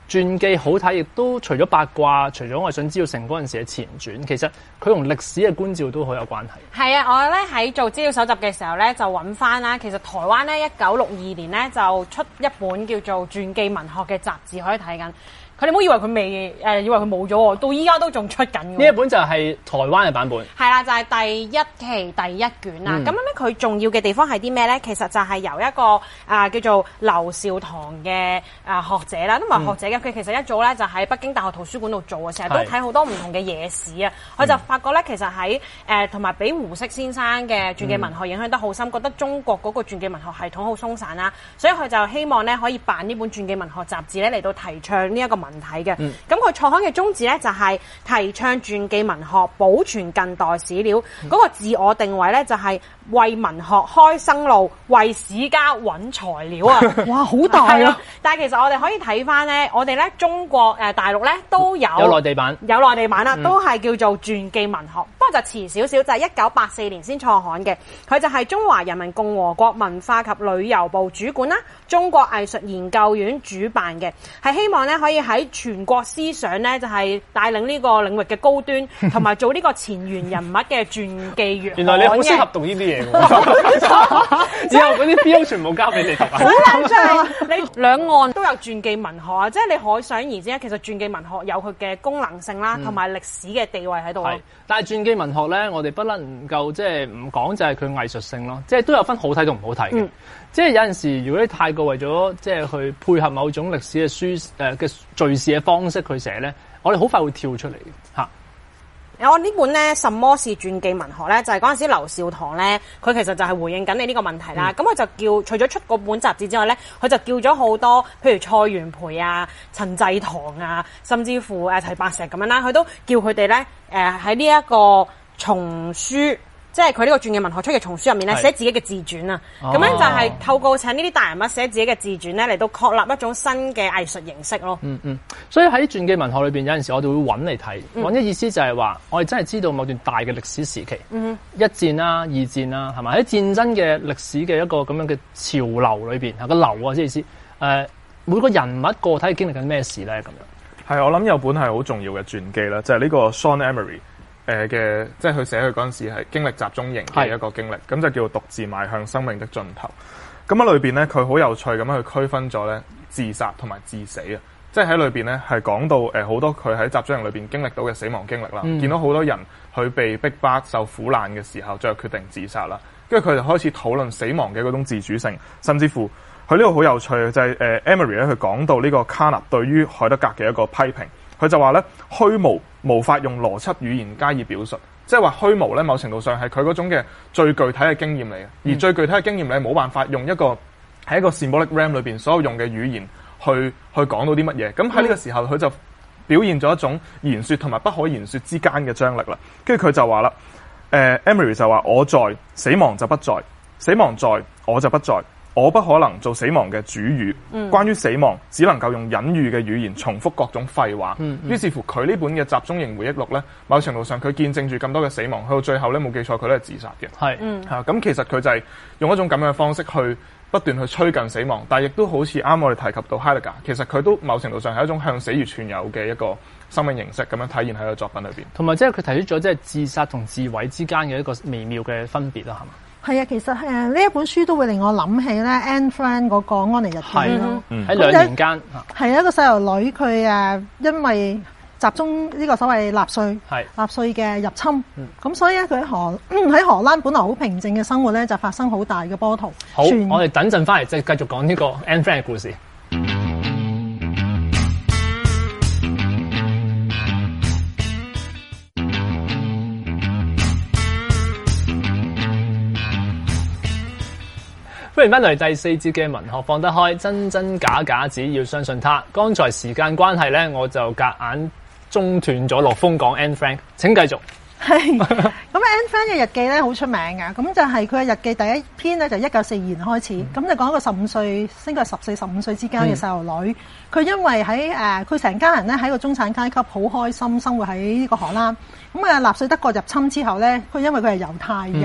傳記好睇，亦都除咗八卦，除咗我想知道成嗰陣時嘅前傳，其實佢同歷史嘅觀照都好有關係。 係啊，我咧喺做資料搜集嘅時候咧，就揾翻啦。其實台灣咧一九六二年咧就出一本叫做傳記文學嘅雜誌，可以睇緊。佢哋唔好以為佢未誒、呃，以為佢冇咗喎，到依家都仲出緊嘅。 呢一本就係台灣嘅版本。 係啦，就係、是、第一期第一卷啦。咁樣咧，佢重要嘅地方係啲咩咧？其實就係由一個啊、呃、叫做劉少棠嘅啊學者啦，都唔係學者嘅，佢、嗯、其實一早咧就喺北京大學圖書館度做嘅，成日都睇好多唔同嘅野史啊。佢就發覺咧，其實喺誒同埋俾胡適先生嘅傳記文學影響得好深，覺得中國嗰個傳記文學系統好鬆散啦，所以佢就希望咧可以辦呢本傳記文學雜誌咧嚟到提倡呢一個文體嘅。咁佢創刊嘅宗旨咧就係提倡傳記文學，保存近代史料。嗰、嗯、個自我定位咧就係為文學開生路，為史家揾材料啊！ 哇，好大啊！ 但係其實我哋可以睇翻咧，我哋咧中國誒、呃、大陸咧都有有內地版， 有內地版啦，都係叫做傳記文學。嗯、不過就遲少少，就係一九八四年先創刊嘅。佢就係中華人民共和國文化及旅遊部主管啦，中國藝術研究院主辦嘅，係希望咧可以喺全國思想咧就係、是、帶領呢個領域嘅高端，同埋做呢個前沿人物嘅傳記員。 原來你好適合讀呢啲嘢。之後嗰啲標全部交俾你讀。 好難將你兩岸都有傳記文學啊，即係你可想而知咧，其實傳記文學有佢嘅功能性啦，同埋歷史嘅地位喺度。係， 但係傳記文學咧，我哋不能夠即係唔講就係佢藝術性咯，即係都有分好睇同唔好睇嘅。嗯、即係有陣時，如果你太過為咗即係去配合某種歷史嘅書誒嘅敘事嘅方式去寫咧，我哋好快會跳出嚟嘅嚇。 我呢本咧，什麼是傳記文學咧？就係嗰陣時劉少棠咧，佢其實就係回應緊你呢個問題啦。咁佢、嗯、就叫除咗出嗰本雜誌之外咧，佢就叫咗好多，譬如蔡元培啊、陳濟棠啊，甚至乎誒齊白石咁樣啦，佢都叫佢哋咧誒喺呢一個叢書。即係佢呢個傳記文學出嘅叢書入面咧，寫自己嘅自傳啊，咁樣就係透過請呢啲大人物寫自己嘅自傳咧，嚟到確立一種新嘅藝術形式咯。嗯嗯， 所以喺傳記文學裏邊，有陣時我哋會揾嚟睇，揾嘅意思就係話，我哋真係知道某段大嘅歷史時期，嗯、一戰啦、二戰啦，係咪喺戰爭嘅歷史嘅一個咁樣嘅潮流裏邊，係個流啊，即係意思。誒、呃，每個人物個體經歷緊咩事咧？咁樣係我諗有本係好重要嘅傳記啦，就係、是、呢個 Sean Emery。誒嘅，即係佢寫佢嗰陣時係經歷集中營嘅一個經歷，咁就叫做獨自邁向生命的盡頭。咁喺裏邊咧，佢好有趣咁樣去區分咗咧自殺同埋致死啊！即係喺裏邊咧係講到誒好多佢喺集中營裏邊經歷到嘅死亡經歷啦，嗯、見到好多人佢被逼迫受苦難嘅時候，最後決定自殺啦。跟住佢就開始討論死亡嘅嗰種自主性，甚至乎佢呢個好有趣嘅就係、是、誒、呃、Emery 咧，佢講到呢個卡納對於海德格嘅一個批評。佢就話咧，虛無無法用邏輯語言加以表述，即係話虛無咧，某程度上係佢嗰種嘅最具體嘅經驗嚟嘅，嗯、而最具體嘅經驗你冇辦法用一個喺一個 symbolic realm 裏邊所有用嘅語言去去講到啲乜嘢。咁喺呢個時候，佢就表現咗一種言說同埋不可言說之間嘅張力啦。跟住佢就話啦，誒、呃、Emery 就話我在，死亡就不在；死亡在，我就不在。我不可能做死亡嘅主語，嗯、關於死亡只能夠用隱喻嘅語言重複各種廢話。嗯嗯、於是乎佢呢本嘅集中營回憶錄咧，某程度上佢見證住咁多嘅死亡，去到最後咧冇記錯佢都係自殺嘅。係，嚇咁、嗯、其實佢就係用一種咁樣嘅方式去不斷去趨近死亡，但係亦都好似啱我哋提及到 Heidegger，其實佢都某程度上係一種向死而存有嘅一個生命形式咁樣體現喺個作品裏邊。同埋即係佢提出咗即係自殺同自毀之間嘅一個微妙嘅分別啦，係嘛？係啊，其實誒呢一本書都會令我諗起咧 Anne Frank 嗰個安妮日記咯。 喺兩年間， 係一個細路女，佢誒因為集中呢個所謂納粹，納粹嘅入侵，咁、嗯、所以咧佢喺荷喺荷蘭本來好平靜嘅生活咧，就發生好大嘅波濤。 好，全我哋等陣翻嚟即係繼續講呢個 Anne Frank 嘅故事。歡迎翻嚟第四節嘅文學放得開，真真假假只要相信他。剛才時間關係咧，我就夾硬中斷咗樂風講 Anne Frank，請繼續。 係咁 Anne Frank 嘅日記咧好出名㗎，咁就係佢嘅日記第一篇咧就一九四二年開始，咁、嗯、就講一個十五歲，應該係十四、十五歲之間嘅細路女，佢、嗯、因為喺誒佢成家人咧喺個中產階級好開心生活喺呢個荷蘭，咁啊納粹德國入侵之後咧，佢因為佢係猶太人。嗯咁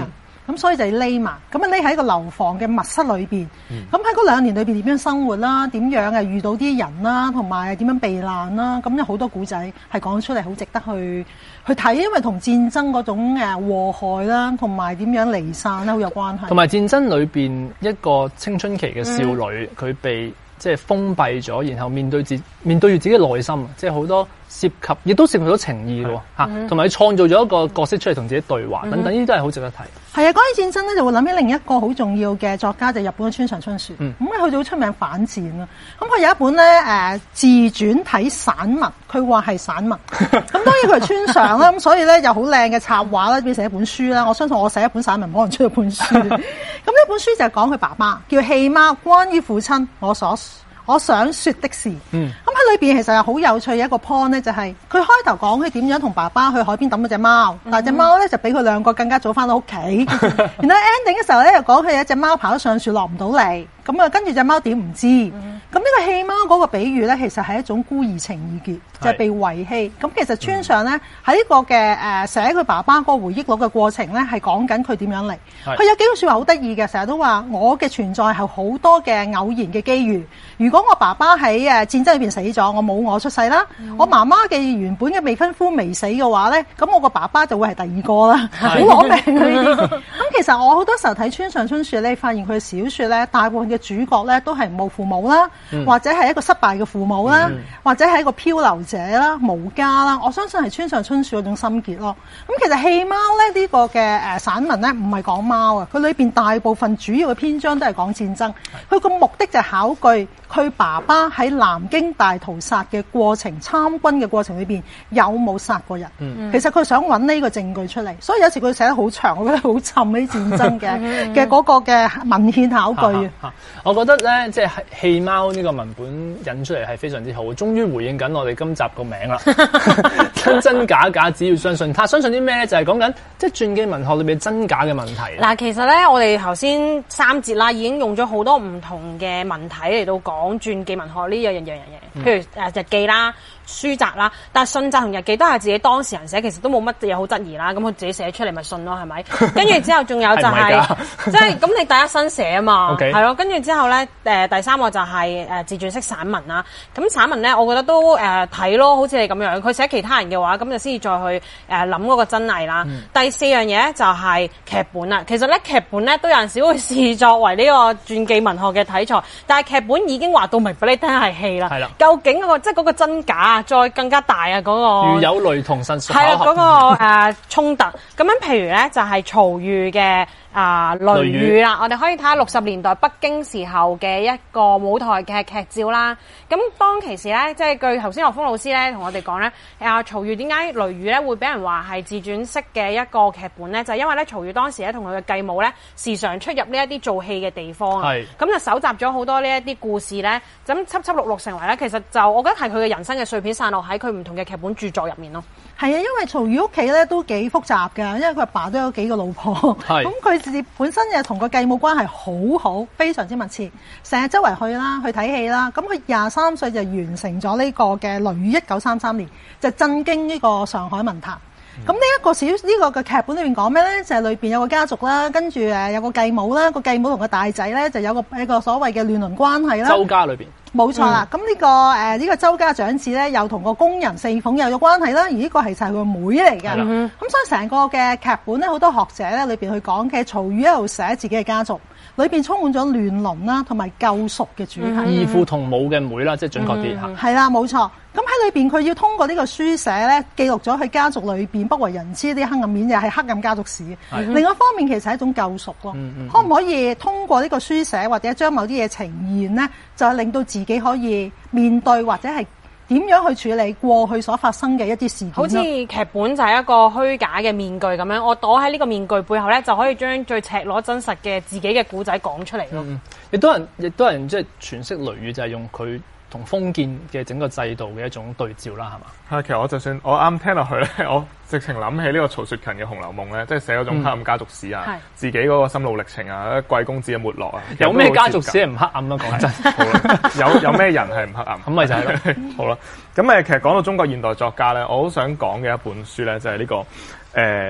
咁所以就要匿埋，咁啊匿喺個樓房嘅密室裏邊。咁喺嗰兩年裏邊點樣生活啦？點樣誒遇到啲人啦，同埋點樣避難啦？咁有好多古仔係講出嚟，好值得去去睇，因為同戰爭嗰種誒禍害啦，同埋點樣離散啦，好有關係。 同埋戰爭裏邊一個青春期嘅少女，佢、嗯、被即係封閉咗，然後面對自面對住自己嘅內心，即係好多涉及，亦都涉及到情義喎嚇，同埋佢創造咗一個角色出嚟同自己對話，等等呢啲都係好值得睇。 係啊，講起戰爭咧，就會諗起另一個好重要嘅作家就係、日本嘅村上春樹。咁佢就好出名反戰啦。咁佢有一本咧誒、呃、自傳體散文，佢話係散文。咁當然佢係村上啦，咁所以咧有好靚嘅插畫啦，變成一本書啦。我相信我寫一本散文，可能出一本書。咁呢本書就係講佢爸爸叫棄貓，關於父親我所我想說的事。嗯，咁喺裏邊其實係好有趣嘅一個 point 咧，就係佢開頭講佢點樣同爸爸去海邊抌咗隻貓，嗯、但係隻貓咧就比佢兩個更加早翻到屋企。然後 ending 嘅時候咧又講佢有一隻貓跑咗上樹落唔到嚟，咁啊跟住隻貓點唔知？咁、嗯、呢個棄貓嗰個比喻咧，其實係一種孤兒情意結，就係、是、被遺棄。咁其實村上咧喺呢個嘅誒寫佢爸爸嗰個回憶錄嘅過程咧，係講緊佢點樣嚟。佢有幾句説話好得意嘅，成日都話我嘅存在係好多嘅偶然嘅機遇。如果我爸爸喺誒戰爭裏邊死咗，我冇我出世啦。嗯、我媽媽嘅原本嘅未婚夫未死嘅話咧，咁我個爸爸就會係第二個啦，好攞命嘅呢啲。咁其實我好多時候睇村上春樹咧，發現佢嘅小説咧，大部分嘅主角咧都係冇父母啦，嗯、或者係一個失敗嘅父母啦，嗯、或者係一個漂流者啦、無家啦。我相信係村上春樹嗰種心結咯。咁其實棄貓咧呢、這個嘅誒散文咧，唔係講貓啊，佢裏邊大部分主要嘅篇章都係講戰爭。佢個目的就係考據佢爸爸喺南京大屠殺嘅過程、參軍嘅過程裏邊有冇殺過人？嗯、其實佢想揾呢個證據出嚟，所以有時佢寫得好長，我覺得好沉喺戰爭嘅嘅嗰個嘅文獻考據啊。 我覺得咧，即係棄貓呢個文本引出嚟係非常之好，終於回應緊我哋今集個名啦。真真假假，只要相信他。相信啲咩咧？就係講緊即係傳記文學裏邊真假嘅問題。 嗱，其實咧，我哋頭先三節啦，已經用咗好多唔同嘅文體嚟到講傳記文學呢樣樣樣嘢，譬如誒日記啦、書集啦，但係信集同日記都係自己當事人寫，其實都冇乜嘢好質疑啦。咁佢自己寫出嚟咪信咯，係咪？跟住之後仲有就係、是，即係咁你第一身寫啊嘛，係咯。跟住之後咧，誒第三個就係誒自傳式散文啦。咁散文咧，我覺得都誒睇咯，好似你咁樣，佢寫其他人嘅話，咁就先至再去誒諗嗰個真偽啦。嗯、第四樣嘢咧就係劇本啦。其實咧劇本咧都有陣時會視作為呢個傳記文學嘅題材，但係劇本已經話到明俾你聽係戲啦。係啦，究竟嗰、那個即係嗰個真假啊，再更加大啊嗰、那個。如有雷同，實屬巧合。係啦，嗰、那個誒、呃、衝突。咁樣譬如咧就係、是、曹禺嘅。啊，雷雨啦！我哋可以睇下六十年代北京時候嘅一個舞台劇劇照啦。咁當其時咧，即係據頭先學峰老師咧同我哋講咧，啊曹禺點解雷雨咧會俾人話係自傳式嘅一個劇本咧？就係、是、因為咧曹禺當時咧同佢嘅繼母咧時常出入呢一啲做戲嘅地方啊。係。咁就搜集咗好多呢一啲故事咧，咁輯輯錄錄成為咧，其實就我覺得係佢嘅人生嘅碎片散落喺佢唔同嘅劇本著作入面咯。係啊，因為曹禺屋企咧都幾複雜㗎，因為佢阿爸都有幾個老婆。係。咁佢自己本身又同個繼母關係好好，非常之密切，成日周圍去啦，去睇戲啦。咁佢廿三歲就完成咗呢個嘅《雷雨》，一九三三年就震驚呢個上海文壇。咁呢一個小呢、這個嘅劇本裏邊講咩咧？就係裏邊有個家族啦，跟住誒有個繼母啦，個繼母同個大仔咧就有個一個所謂嘅亂倫關係啦。周家裏邊。冇錯啦，咁呢、嗯這個誒呢、呃這個周家長子咧，又同個工人四鳳有咗關係啦，而呢個其實係佢個妹嚟嘅。咁、嗯、所以成個嘅劇本咧，好多學者咧裏邊去講嘅曹禺一路寫自己嘅家族，裏邊充滿咗亂倫啦，同埋救贖嘅主題。 義父同母嘅妹啦，即係準確啲嚇。係、 嗯、啦，冇錯。咁喺裏邊佢要通過呢個書寫咧，記錄咗佢家族裏邊不為人知啲黑暗面，又係黑暗家族史。嗯、另一方面，其實係一種救贖咯。嗯嗯、可唔可以通過呢個書寫或者將某啲嘢呈現呢？就係令到自己可以面對或者係點樣去處理過去所發生嘅一啲事件。好似劇本就係一個虛假嘅面具咁樣，我躲喺呢個面具背後咧，就可以將最赤裸真實嘅自己嘅故仔講出嚟咯。 亦都人，亦都人即係詮釋雷雨就係用佢同封建嘅整個制度嘅一種對照啦，係嘛？ 係，其實我就算我啱聽落去咧，我直情諗起呢個曹雪芹嘅《紅樓夢》咧，即係寫嗰種黑暗家族史啊，嗯、自己嗰個心路歷程啊，貴公子嘅沒落啊， 有咩家族史係唔黑暗啊？講真， 好啦，有有咩人係唔黑暗？ 咁咪就係咯。 好啦，咁誒，其實講到中國現代作家咧，我好想講嘅一本書咧，就係呢個誒。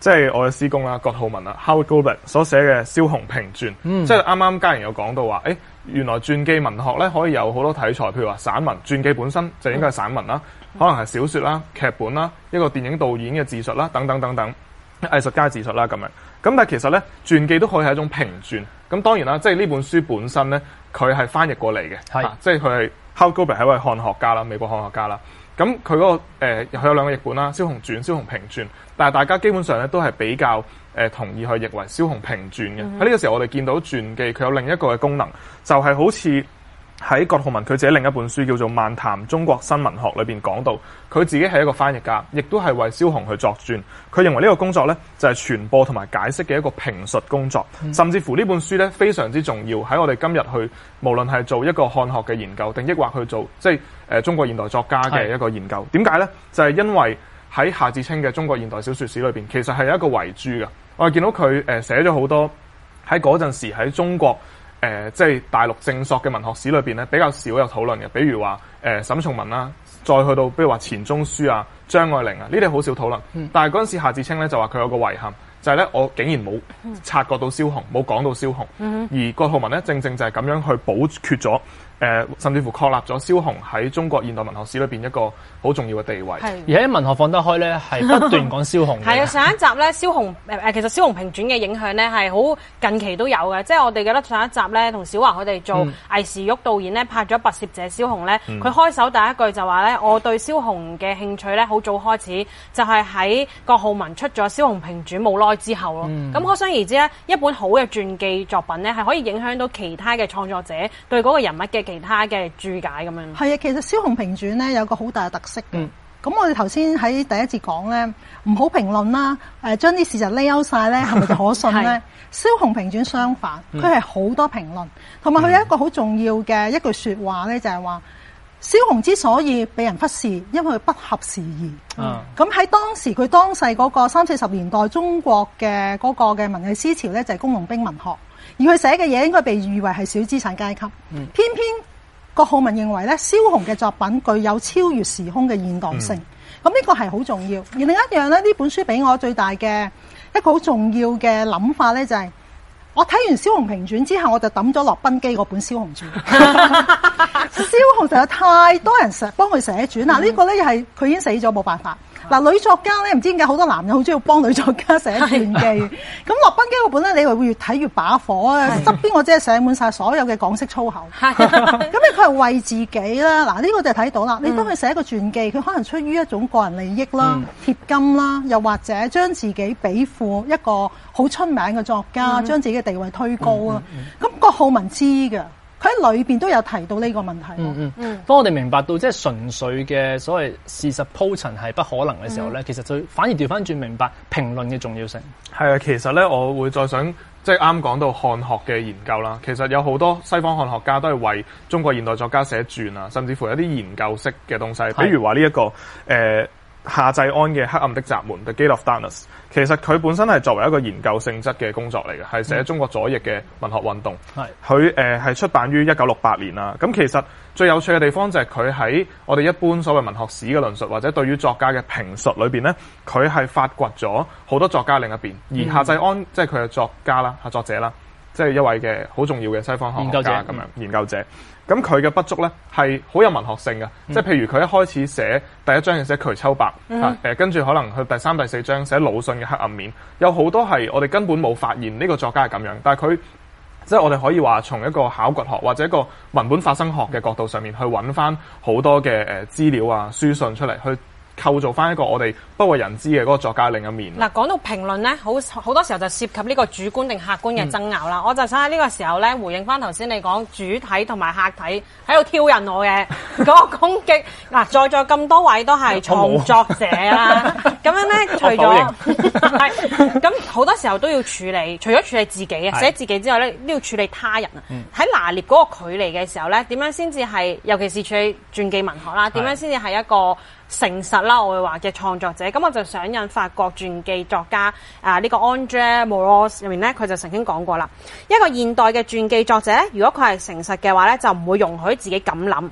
即係我嘅師公啦，葛浩文啊 Howard Goldberg 所寫嘅《蕭紅平傳》， 嗯、 即係啱啱嘉瑩有講到話，誒原來傳記文學咧可以有好多題材，譬如話散文，傳記本身就應該係散文啦，嗯、可能係小説啦、劇本啦、一個電影導演嘅自述啦，等等等等，藝術家自述啦咁樣。咁但係其實咧，傳記都可以係一種評傳。咁當然啦，即係呢本書本身咧，佢係翻譯過嚟嘅， 係啊、即係佢係 Howard Goldberg 係一位漢學家啦，美國漢學家啦。咁佢嗰個誒，佢、呃、有兩個譯本啦，《蕭紅傳》、《蕭紅平傳》，但係大家基本上咧都係比較誒、呃、同意去譯為《蕭紅平傳》嘅。喺呢、嗯、個時候，我哋見到傳記佢有另一個嘅功能，就係、是、好似喺葛浩文佢自己另一本書叫做《漫談中國新文學》裏邊講到，佢自己係一個翻譯家，亦都係為蕭紅去作傳。佢認為呢個工作咧就係、是、傳播同埋解釋嘅一個評述工作，嗯、甚至乎呢本書咧非常之重要喺我哋今日去，無論係做一個漢學嘅研究，定抑或去做即係誒、呃、中國現代作家嘅一個研究。點解咧？就係、是、因為喺夏志清嘅《中國現代小說史》裏邊，其實係有一個遺珠㗎。我哋見到佢誒寫咗好多喺嗰陣時喺中國。誒、呃，即係大陸正朔嘅文學史裏邊咧，比較少有討論嘅，比如話誒、呃、沈從文啦，再去到比如話錢鍾書啊、張愛玲啊，呢啲好少討論。嗯、但係嗰陣時夏志清咧就話佢有個遺憾，就係、是、咧我竟然冇察覺到蕭紅，冇講到蕭紅，嗯、而葛浩文咧正正就係咁樣去補缺咗。誒、呃，甚至乎確立咗蕭紅喺中國現代文學史裏邊一個好重要嘅地位。 係而喺文學放得開咧，係不斷講蕭紅嘅。 係啊，上一集咧，蕭紅誒誒，其實蕭紅平傳嘅影響咧係好近期都有嘅。即係我哋記得上一集咧，同小華佢哋做魏時煜導演咧拍咗《白涉者蕭紅》咧，佢、嗯、開首第一句就話咧，我對蕭紅嘅興趣咧好早開始，就係喺葛浩文出咗《蕭紅平傳》冇耐之後咯。咁、嗯、可想而知咧，一本好嘅傳記作品咧係可以影響到其他嘅創作者對嗰個人物嘅其他嘅注解咁樣。 係啊，其實《蕭紅平傳》咧有個好大嘅特色嘅。 嗯咁我哋頭先喺第一節講咧，唔好評論啦，誒將啲事實 lay out 晒咧，係咪就可信咧？蕭紅平傳相反，佢係好多評論，同埋佢有一個好重要嘅一句説話咧，就係話蕭紅之所以被人忽視，因為佢不合時宜。咁喺、嗯、當時佢當世嗰個三四十年代中國嘅嗰個嘅文藝思潮咧，就係工農兵文學，而佢寫嘅嘢應該被譽為係小資產階級，嗯、偏偏。葛浩文認為咧，蕭紅嘅作品具有超越時空嘅現代性，咁呢、嗯、個係好重要。而另一樣咧，呢本書俾我最大嘅一個好重要嘅諗法咧，就係、是、我睇完《蕭紅平傳》之後，我就抌咗落賓基嗰本《蕭紅傳》。蕭紅實在太多人寫幫佢寫傳啦，呢、嗯、個咧又係佢已經死咗，冇辦法。嗱、呃，女作家咧唔知點解好多男人好中意幫女作家寫傳記。咁落賓基嗰本咧，你會越睇越把火啊！側邊我真係寫滿晒所有嘅港式粗口。咁你佢係為自己啦。嗱，呢個就睇到啦。你當佢寫一個傳記，佢可能出於一種個人利益啦、貼金啦，又或者將自己比附一個好出名嘅作家，將自己嘅地位推高啊。咁葛浩文知㗎。佢喺裏邊都有提到呢個問題。 嗯嗯嗯。當我哋明白到即係純粹嘅所謂事實鋪陳係不可能嘅時候咧，嗯、其實就反而調翻轉明白評論嘅重要性。 係啊，其實咧，我會再想即係啱講到漢學嘅研究啦。其實有好多西方漢學家都係為中國現代作家寫傳啊，甚至乎有啲研究式嘅東西，比如話呢一個誒。呃夏濟安嘅《黑暗的閘門》The Gate of Darkness， 其實佢本身係作為一個研究性質嘅工作嚟嘅，係寫中國左翼嘅文學運動。係佢誒係出版於一九六八年啦。咁其實最有趣嘅地方就係佢喺我哋一般所謂文學史嘅論述或者對於作家嘅評述裏邊咧，佢係發掘咗好多作家另一邊。而夏濟安、嗯、即係佢嘅作家啦，係作者啦，即係一位嘅好重要嘅西方學學家咁樣研究者。咁佢嘅筆觸咧係好有文學性嘅，嗯、即係譬如佢一開始寫第一章係寫瞿秋白，誒、嗯呃、跟住可能去第三、第四章寫魯迅嘅黑暗面，有好多係我哋根本冇發現呢個作家係咁樣，但係佢即係我哋可以話從一個考掘學或者一個文本發生學嘅角度上面去揾翻好多嘅誒資料啊書信出嚟去。構造翻一個我哋不為人知嘅嗰個作家另一面。嗱，講到評論咧，好好多時候就涉及呢個主觀定客觀嘅爭拗啦。嗯、我就想喺呢個時候咧，回應翻頭先你講主體同埋客體喺度挑釁我嘅嗰個攻擊。嗱，在座咁多位都係創作者啦，咁樣咧，除咗係咁好多時候都要處理，除咗處理自己啊，寫自己之外咧，都要處理他人啊。喺、嗯、拿捏嗰個距離嘅時候咧，點樣先至係，尤其是處理傳記文學啦，點樣先至係一個誠實啦，我會話嘅創作者。咁我就想引法國傳記作家啊，呢、這個 André Maurois 入面咧，佢就曾經講過啦，一個現代嘅傳記作者咧，如果佢係誠實嘅話咧，就唔會容許自己咁諗。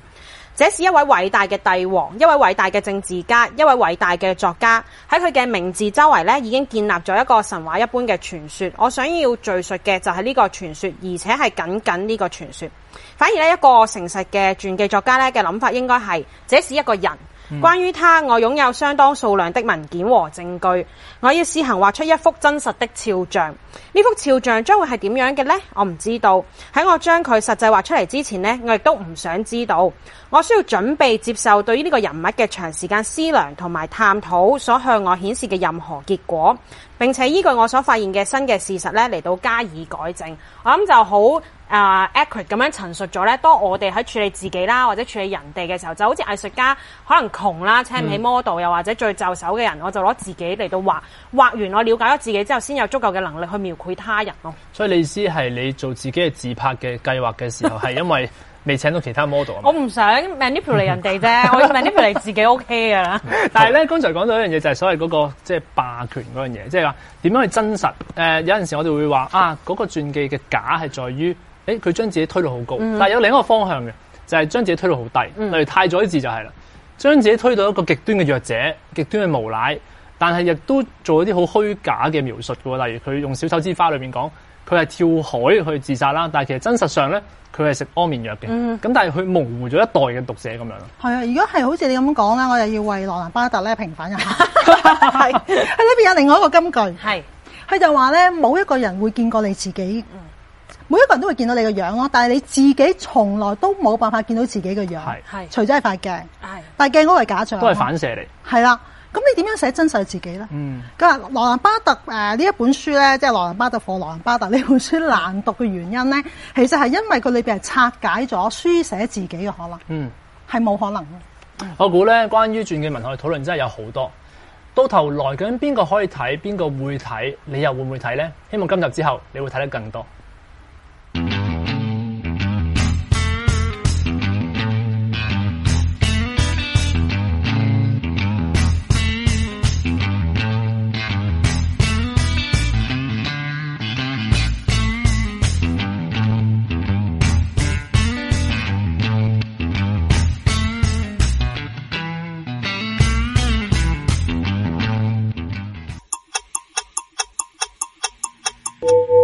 這是一位偉大嘅帝王，一位偉大嘅政治家，一位偉大嘅作家。喺佢嘅名字周圍咧，已經建立咗一個神話一般嘅傳說。我想要敘述嘅就係呢個傳說，而且係僅僅呢個傳說。反而呢，一個誠實嘅傳記作家咧嘅諗法應該係，這是一個人。關於他，我擁有相當數量的文件和證據。我要試行畫出一幅真實的肖像。呢幅肖像將會係點樣嘅呢？我唔知道。喺我將佢實際畫出嚟之前呢，我亦都唔想知道。我需要準備接受對於呢個人物嘅長時間思量同埋探討所向我顯示嘅任何結果，並且依據我所發現嘅新嘅事實咧嚟到加以改正。我諗就好。啊、uh, accurate 咁樣陳述咗咧，當我哋喺處理自己啦，或者處理人哋嘅時候，就好似藝術家可能窮啦，請唔起 model，、嗯、又或者最就手嘅人，我就攞自己嚟到畫，畫完我了解咗自己之後，先有足夠嘅能力去描繪他人咯。 所以你意思係你做自己嘅自拍嘅計劃嘅時候，係因為未請到其他 model 啊？ 我唔想 manipulate 人哋啫，我要 manipulate 自己 OK 㗎啦。 但係咧，剛才講到一樣嘢就係所謂嗰、那個即係、就是、霸權嗰樣嘢，即係話點樣去真實？誒、呃、有陣時我哋會話啊，嗰、那個傳記嘅假係在於。誒，佢將自己推到好高，嗯、但係有另一個方向嘅，就係、是、將自己推到好低。嗯、例如太宰治就係啦，將自己推到一個極端嘅弱者、極端嘅無賴，但係亦都做一啲好虛假嘅描述嘅。例如佢用《小丑之花》裏面講，佢係跳海去自殺啦，但係其實真實上咧，佢係食安眠藥嘅。咁、嗯、但係佢模糊咗一代嘅讀者咁樣咯。係啊，如果係好似你咁講啦，我又要為羅蘭巴特咧平反一下。係喺裏邊有另外一個金句，係佢就話咧，冇一個人會見過你自己。嗯每一個人都會見到你個樣咯，但係你自己從來都冇辦法見到自己個樣，係除咗係塊鏡，係塊鏡嗰個係假象， 都係反射嚟。 係啦，咁你點樣寫真實自己咧？嗯，咁啊，羅蘭巴特誒呢、呃、一本書咧，即係羅蘭巴特課羅蘭巴特呢本書難讀嘅原因咧，其實係因為佢裏邊係拆解咗書寫自己嘅可能，嗯，係冇可能嘅。嗯、 我估咧，關於傳記文學嘅討論真係有好多，到頭來究竟邊個可以睇，邊個會睇，你又會唔會睇咧？希望今集之後你會睇得更多。 you